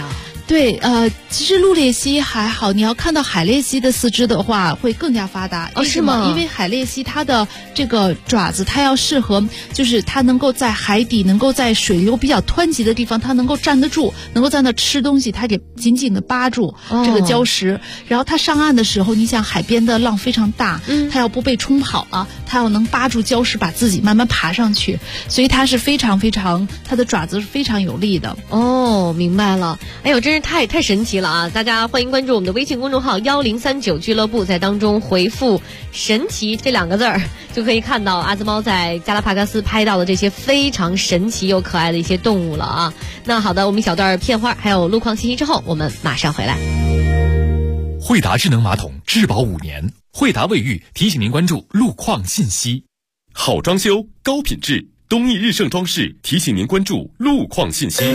对，其实陆鬣蜥还好，你要看到海鬣蜥的四肢的话，会更加发达。 是吗？ 因为海鬣蜥它的这个爪子，它要适合，就是它能够在海底，能够在水流比较湍急的地方，它能够站得住，能够在那吃东西，它得紧紧的扒住这个礁石。然后它上岸的时候，你想海边的浪非常大，它要不被冲跑了，它要能扒住礁石，把自己慢慢爬上去，所以它是非常非常，它的爪子是非常有力的。 哦，明白了。哎呦，真是太神奇了啊！大家欢迎关注我们的微信公众号1039俱乐部，在当中回复神奇这2个字儿，就可以看到阿兹猫在加拉帕戈斯拍到的这些非常神奇又可爱的一些动物了啊。那好的，我们一小段片花还有路况信息之后，我们马上回来。 惠达智能马桶质保5年，惠达卫浴提醒您关注路况信息。好装修高品质，东益日盛装饰提醒您关注路况信息。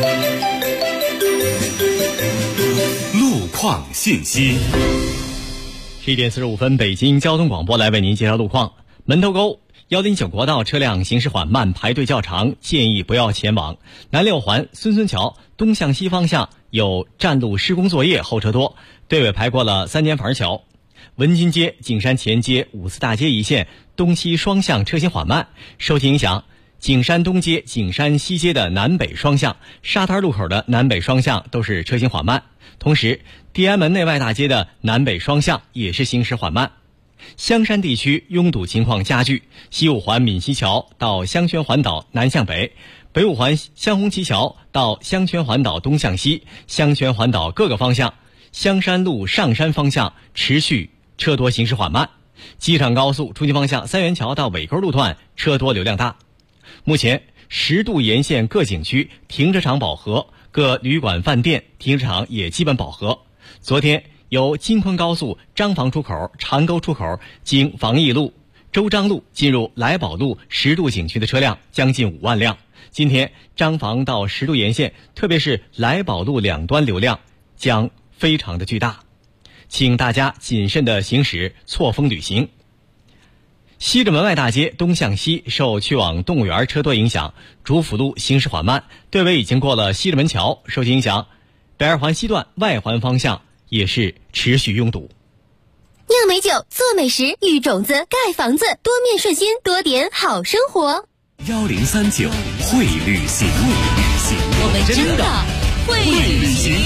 路况信息。 11点45分，北京交通广播来为您介绍路况。门头沟109国道车辆行驶缓慢，排队较长，建议不要前往。南6环孙孙桥东向西方向有占路施工作业，后车多，队尾排过了3间房桥。文津街、景山前街、五四大街一线东西双向车行缓慢，受其影响，景山东街、景山西街的南北双向、沙滩路口的南北双向都是车行缓慢。同时，地安门内外大街的南北双向也是行驶缓慢。香山地区拥堵情况加剧，西5环闽西桥到香轩环岛南向北，北5环香红旗桥到香轩环岛东向西，香轩环岛各个方向，香山路上山方向持续车多，行驶缓慢。机场高速出京方向三元桥到尾沟路段车多流量大。目前10渡沿线各景区停车场饱和，各旅馆饭店停车场也基本饱和。昨天由京昆高速张坊出口、长沟出口经防疫路、周张路进入来宝路10渡景区的车辆将近5万辆。今天张坊到10渡沿线，特别是来宝路两端流量将非常的巨大，请大家谨慎的行驶，错峰旅行。西直门外大街东向西受去往动物园车多影响，主辅路行驶缓慢，队尾已经过了西直门桥，受其影响，北2环西段外环方向也是持续拥堵。 酿美酒，做美食，育种子，盖房子，多面顺心，多点好生活。 1039会旅行， 我们真的会旅行。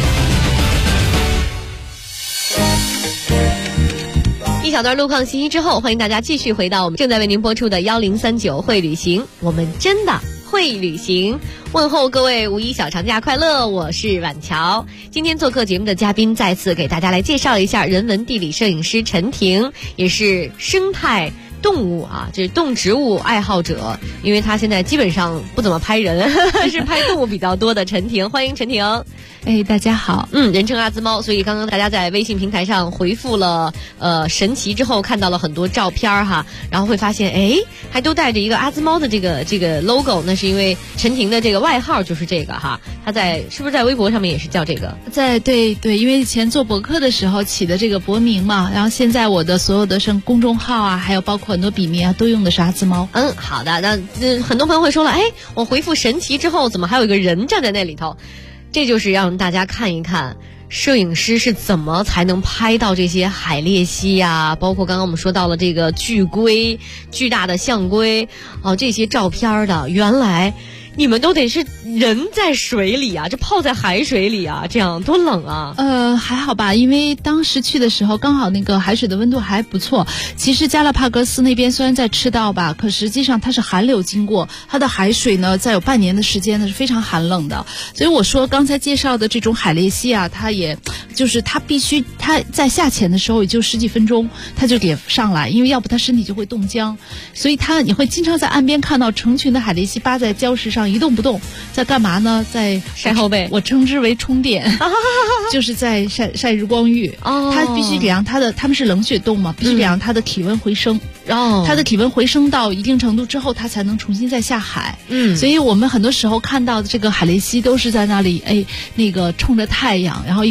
一小段路况信息之后，欢迎大家继续回到我们正在为您播出的1039会旅行，我们真的会旅行。问候各位五一小长假快乐，我是婉乔。今天做客节目的嘉宾再次给大家来介绍一下人文地理摄影师陈婷，也是生态动物啊，这是动植物爱好者，因为他现在基本上不怎么拍人是拍动物比较多的陈婷，欢迎陈婷。 大家好。 人称阿兹猫，所以刚刚大家在微信平台上回复了神奇之后，看到了很多照片哈，然后会发现还都带着一个阿兹猫的这个 logo， 那是因为陈婷的这个外号就是这个哈，他是不是在微博上面也是叫这个？ 对，因为以前做博客的时候起的这个博名嘛，然后现在我的所有的像公众号啊，还有包括很多笔名啊，都用的是阿兹猫。 好的，那很多朋友会说了，我回复神奇之后，怎么还有一个人站在那里头？这就是让大家看一看摄影师是怎么才能拍到这些海鬣蜥呀，包括刚刚我们说到了这个巨龟、巨大的象龟这些照片的。原来你们都得是人在水里啊，这泡在海水里啊，这样多冷啊！ 还好吧，因为当时去的时候刚好那个海水的温度还不错。其实加拉帕戈斯那边虽然在赤道吧，可实际上它是寒流经过，它的海水呢再有半年的时间呢是非常寒冷的。所以我说刚才介绍的这种海鬣蜥啊，它也就是它必须它在下潜的时候也就10几分钟它就得上来，因为要不它身体就会冻僵。所以你会经常在岸边看到成群的海鬣蜥扒在礁石上一动不动，在干嘛呢？在晒后背， 我称之为充电就是在晒日光浴。它必须得让它们是冷血动嘛，必须得让它的体温回升。它的体温回升到一定程度之后，它才能重新再下海。所以我们很多时候看到的这个海鬣蜥都是在那里那个冲着太阳，然后一副非常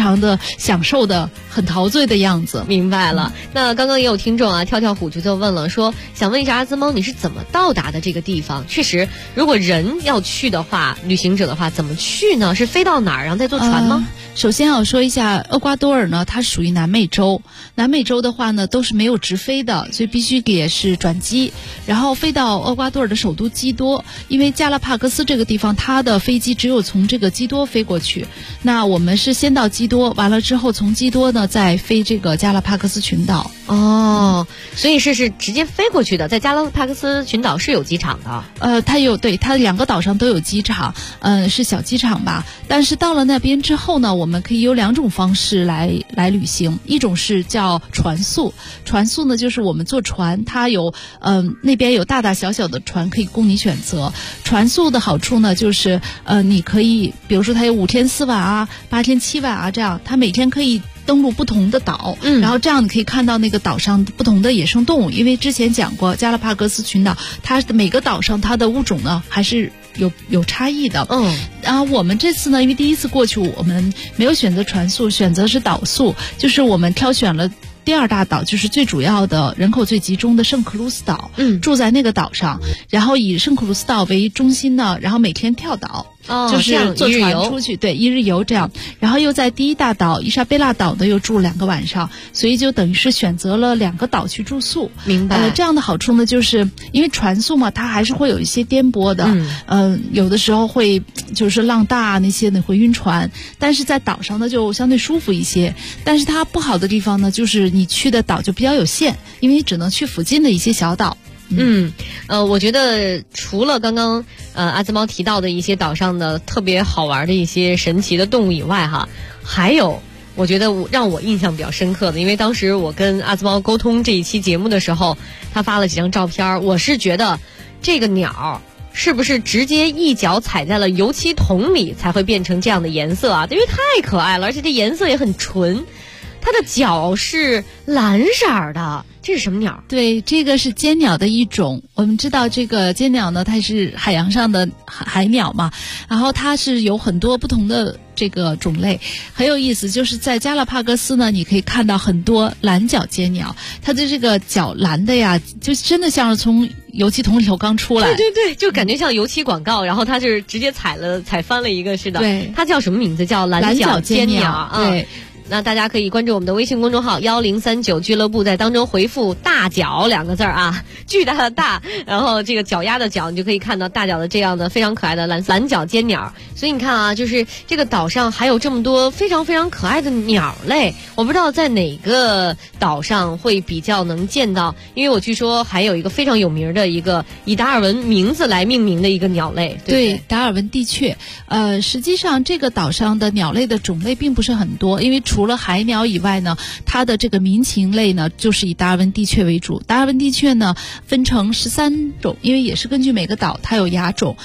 常的享受的很陶醉的样子。 明白了。那刚刚也有听众啊，跳跳虎就问了，说想问一下阿兹猫，你是怎么到达的这个地方？确实，如果人要去的话，旅行者的话怎么去呢？是飞到哪儿，然后再坐船吗？ 首先我说一下，厄瓜多尔呢，它属于南美洲。南美洲的话呢，都是没有直飞的，所以必须也是转机，然后飞到厄瓜多尔的首都基多。因为加拉帕戈斯这个地方，它的飞机只有从这个基多飞过去。那我们是先到基多，完了之后从基多呢再飞这个加拉帕戈斯群岛。 哦，所以是直接飞过去的，在加拉帕戈斯群岛是有机场的。 它2个岛上都有机场，是小机场吧。但是到了那边之后呢，我们可以有2种方式来旅行，一种是叫船宿。船宿呢，就是我们坐船，它有那边有大大小小的船可以供你选择。船宿的好处呢，就是你可以，比如说它有5天4晚啊，8天7晚啊，这样它每天可以登陆不同的岛，然后这样你可以看到那个岛上不同的野生动物。因为之前讲过，加拉帕戈斯群岛它每个岛上它的物种呢还是有差异的。然后我们这次呢，因为第一次过去，我们没有选择船宿，选择是岛宿，就是我们挑选了第2大岛，就是最主要的人口最集中的圣克鲁斯岛，住在那个岛上，然后以圣克鲁斯岛为中心呢，然后每天跳岛。就是坐船出去，对，一日游这样，然后又在第1大岛伊莎贝拉岛呢又住2个晚上，所以就等于是选择了2个岛去住宿。 明白。 这样的好处呢，就是因为船宿嘛，它还是会有一些颠簸的，有的时候会就是浪大那些你会晕船，但是在岛上呢就相对舒服一些。但是它不好的地方呢，就是你去的岛就比较有限，因为你只能去附近的一些小岛。 我觉得除了刚刚阿兹猫提到的一些岛上的特别好玩的一些神奇的动物以外哈，还有我觉得让我印象比较深刻的，因为当时我跟阿兹猫沟通这一期节目的时候，他发了几张照片，我是觉得这个鸟是不是直接一脚踩在了油漆桶里才会变成这样的颜色啊？因为太可爱了，而且这颜色也很纯。它的脚是蓝色的，这是什么鸟？ 对，这个是尖鸟的一种。我们知道这个尖鸟呢，它是海洋上的海鸟嘛，然后它是有很多不同的这个种类，很有意思。就是在加拉帕戈斯呢，你可以看到很多蓝脚尖鸟，它的这个脚蓝的呀，就真的像是从油漆桶里头刚出来。 对，就感觉像油漆广告，然后它就是直接踩翻了一个似的。 对， 它叫什么名字？叫蓝脚尖鸟。 对。 那大家可以关注我们的微信公众号1039俱乐部，在当中回复大脚2个字啊，巨大的大，然后这个脚丫的脚，你就可以看到大脚的这样的非常可爱的蓝脚尖鸟。所以你看啊，就是这个岛上还有这么多非常非常可爱的鸟类，我不知道在哪个岛上会比较能见到，因为我据说还有一个非常有名的一个以达尔文名字来命名的一个鸟类。 对，达尔文地雀。实际上这个岛上的鸟类的种类并不是很多，因为除了海鸟以外呢，它的这个鸣禽类呢，就是以达尔文地雀为主。达尔文地雀呢，分成13种，因为也是根据每个岛它有亚种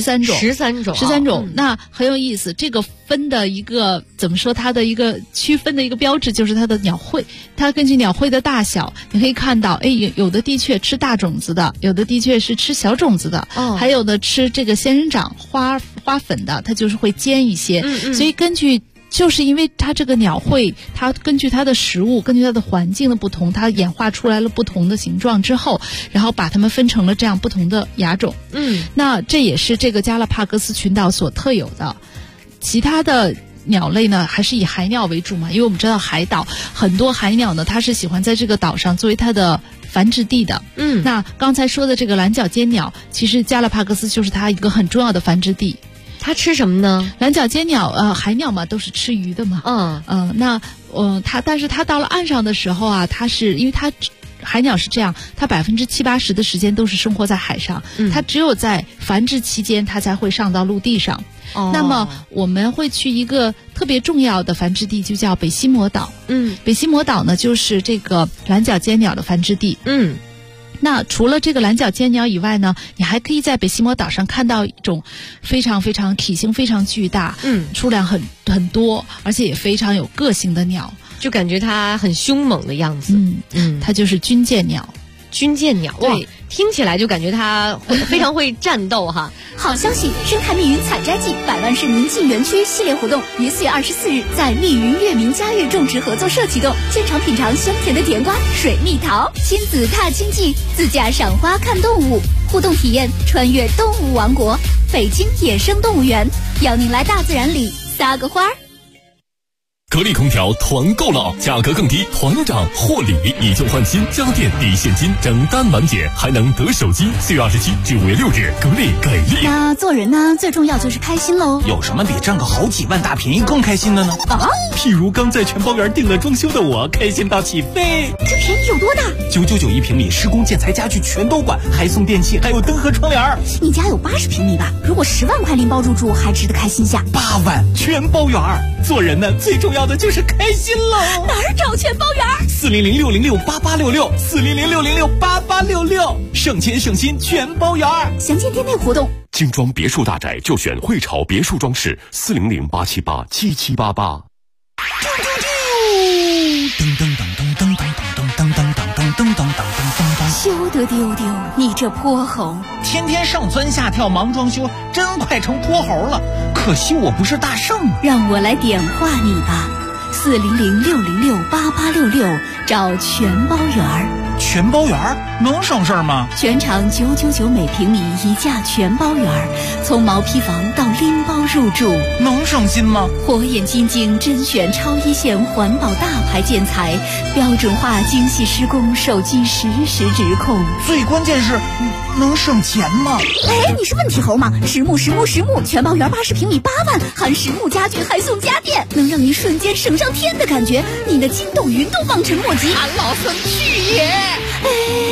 ，13种。那很有意思，这个分的一个怎么说？它的一个区分的一个标志就是它的鸟喙，它根据鸟喙的大小，你可以看到，有的地雀吃大种子的，有的地雀是吃小种子的，还有的吃这个仙人掌花粉的，它就是会尖一些。所以就是因为它这个鸟喙，它根据它的食物，根据它的环境的不同，它演化出来了不同的形状之后，然后把它们分成了这样不同的亚种。那这也是这个加拉帕戈斯群岛所特有的。其他的鸟类呢，还是以海鸟为主嘛，因为我们知道海岛很多海鸟呢，它是喜欢在这个岛上作为它的繁殖地的。那刚才说的这个蓝脚尖鸟，其实加拉帕戈斯就是它一个很重要的繁殖地。 它吃什么呢？ 蓝脚尖鸟，海鸟嘛，都是吃鱼的嘛。但是它到了岸上的时候啊，因为海鸟是这样，它70-80%的时间都是生活在海上，它只有在繁殖期间，它才会上到陆地上。那么我们会去一个特别重要的繁殖地，就叫北西摩岛。北西摩岛呢，就是这个蓝脚尖鸟的繁殖地。那除了这个蓝脚尖鸟以外呢，你还可以在北西摩岛上看到一种非常非常体型非常巨大，数量很多，而且也非常有个性的鸟， 就感觉它很凶猛的样子。 它就是军舰鸟。 军舰鸟，哇，听起来就感觉它非常会战斗哈。 好消息，生态密云采摘季100万市民进园区系列活动于4月24日在密云月明家园种植合作社启动，现场品尝香甜的甜瓜、水蜜桃，亲子踏青季，自驾赏花看动物，互动体验穿越动物王国，北京野生动物园，邀您来大自然里撒个花儿。 格力空调团购了，价格更低，团长获礼，以旧换新，家电抵现金，整单满减，还能得手机。4月27至5月6日，格力给力。 那做人呢，最重要就是开心喽。 有什么比占个好几万大便宜更开心的呢？譬如刚在全包园订了装修的我，开心到起飞。 这便宜有多大 ？999一平米，施工建材家具全都管，还送电器，还有灯和窗帘。 你家有80平米吧？如果10万块拎包入住，还值得开心下。 8万全包园，做人呢，最重要的就是开心喽！ 哪儿找全包园 ？400-606-8866，400-606-8866，省钱省心全包园。 详见店内活动。 精装别墅大宅就选汇潮别墅装饰，400-878-7788。 休得丢丢，你这泼猴！ 天天上蹿下跳忙装修，真快成泼猴了。可惜我不是大圣， 让我来点化你吧。400-606-8866，找全包园。 全包园能省事吗？ 全场999每平米一价全包园，从毛坯房到拎包入住， 能省心吗？ 火眼金睛甄选超一线环保大牌建材，标准化精细施工，手机实时直控。 最关键是能省钱吗？ 哎，你是问题猴吗？实木全包园80平米8万，含实木家具还送家电，能让你瞬间省上天的感觉，你的筋斗云都望尘莫及。 俺老孙去也！ 哎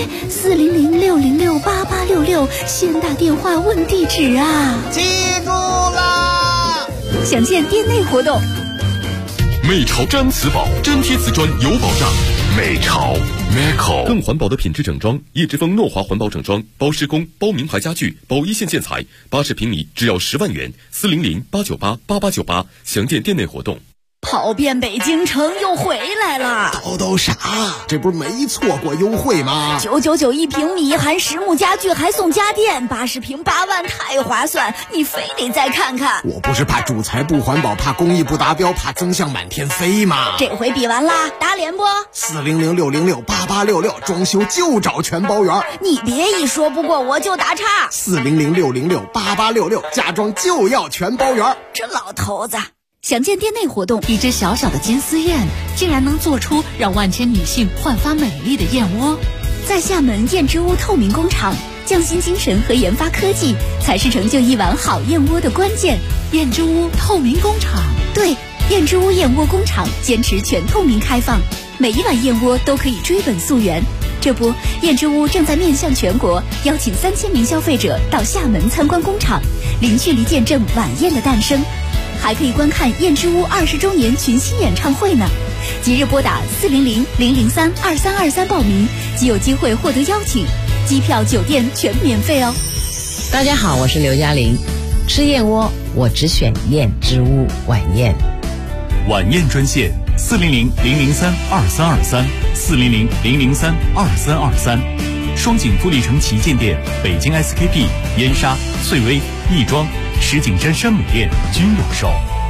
，400-606-8866，先打电话问地址啊！ 记住啦！ 详见店内活动。 美潮粘瓷宝，粘贴瓷砖有保障。美潮 Meco 更环保的品质整装，叶之峰诺华环保整装，包施工、包名牌家具、包一线建材，80平米只要10万元。400-898-8898，详见店内活动。 跑遍北京城又回来了， 都傻，这不是没错过优惠吗 ？999一平米，含实木家具还送家电，80平8万，太划算，你非得再看看。 我不是怕主材不环保，怕工艺不达标，怕增项满天飞吗？ 这回比完啦，打脸不 ？400-606-8866，装修就找全包园。 你别一说不过我就打岔。 400-606-8866，家装就要全包园。 这老头子。详见店内活动。一只小小的金丝燕，竟然能做出让万千女性焕发美丽的燕窝。在厦门燕之屋透明工厂，匠心精神和研发科技才是成就一碗好燕窝的关键。燕之屋透明工厂，对，燕之屋燕窝工厂坚持全透明开放，每一碗燕窝都可以追本溯源。这不，燕之屋正在面向全国，邀请3000名消费者到厦门参观工厂，零距离见证晚宴的诞生。还可以观看燕之屋20周年群星演唱会呢！即日拨打400-003-2323报名，即有机会获得邀请，机票、酒店全免费哦。 大家好，我是刘嘉玲，吃燕窝我只选燕之屋晚宴。 晚宴专线400-003-2323，400-003-2323，双井富力城旗舰店、北京 SKP、燕莎、翠微、亦庄、石景山山姆店均有售。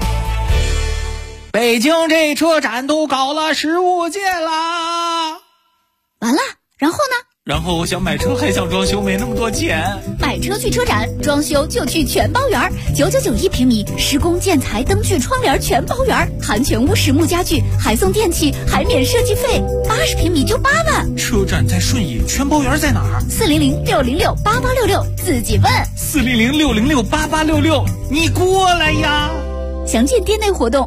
北京这车展都搞了15届啦！ 完了，然后呢？ 然后我想买车还想装修，没那么多钱。 买车去车展，装修就去全包园，999一平米，施工建材、灯具、窗帘全包园，含全屋实木家具，还送电器，还免设计费，80平米就8万。 车展在顺义，全包园在哪儿 ？400-606-8866，自己问。 400-606-8866，你过来呀！ 详见店内活动。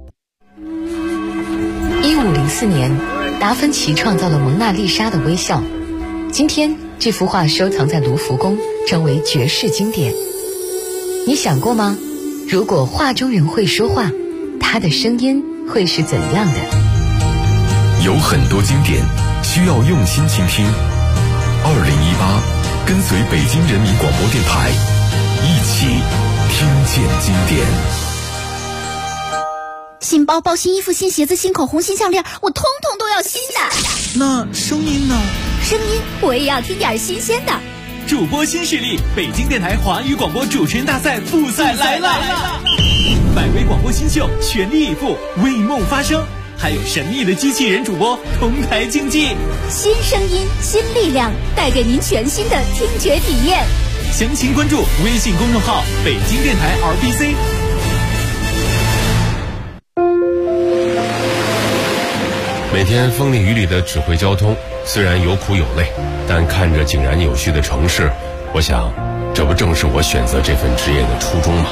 1504年，达芬奇创造了蒙娜丽莎的微笑。今天，这幅画收藏在卢浮宫，成为绝世经典。你想过吗？如果画中人会说话，他的声音会是怎样的？ 有很多经典需要用心倾听。2018，跟随北京人民广播电台，一起听见经典。 新包包、新衣服、新鞋子、新口红、新项链，我通通都要新的。 那声音呢？ 声音我也要听点新鲜的。 主播新势力，北京电台华语广播主持人大赛复赛来了！100位广播新秀全力以赴，为梦发声，还有神秘的机器人主播同台竞技。 新声音，新力量，带给您全新的听觉体验。 详情关注微信公众号“北京电台 RBC”。 每天风里雨里的指挥交通，虽然有苦有累，但看着井然有序的城市，我想，这不正是我选择这份职业的初衷吗？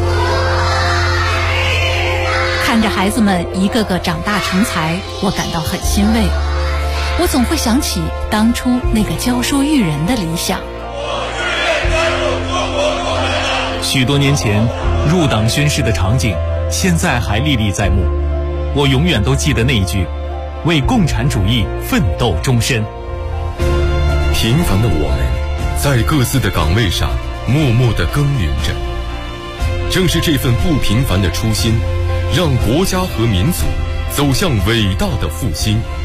看着孩子们一个个长大成才，我感到很欣慰。我总会想起当初那个教书育人的理想。 许多年前入党宣誓的场景，现在还历历在目。我永远都记得那一句：为共产主义奋斗终身。 平凡的我们，在各自的岗位上默默地耕耘着。正是这份不平凡的初心，让国家和民族走向伟大的复兴。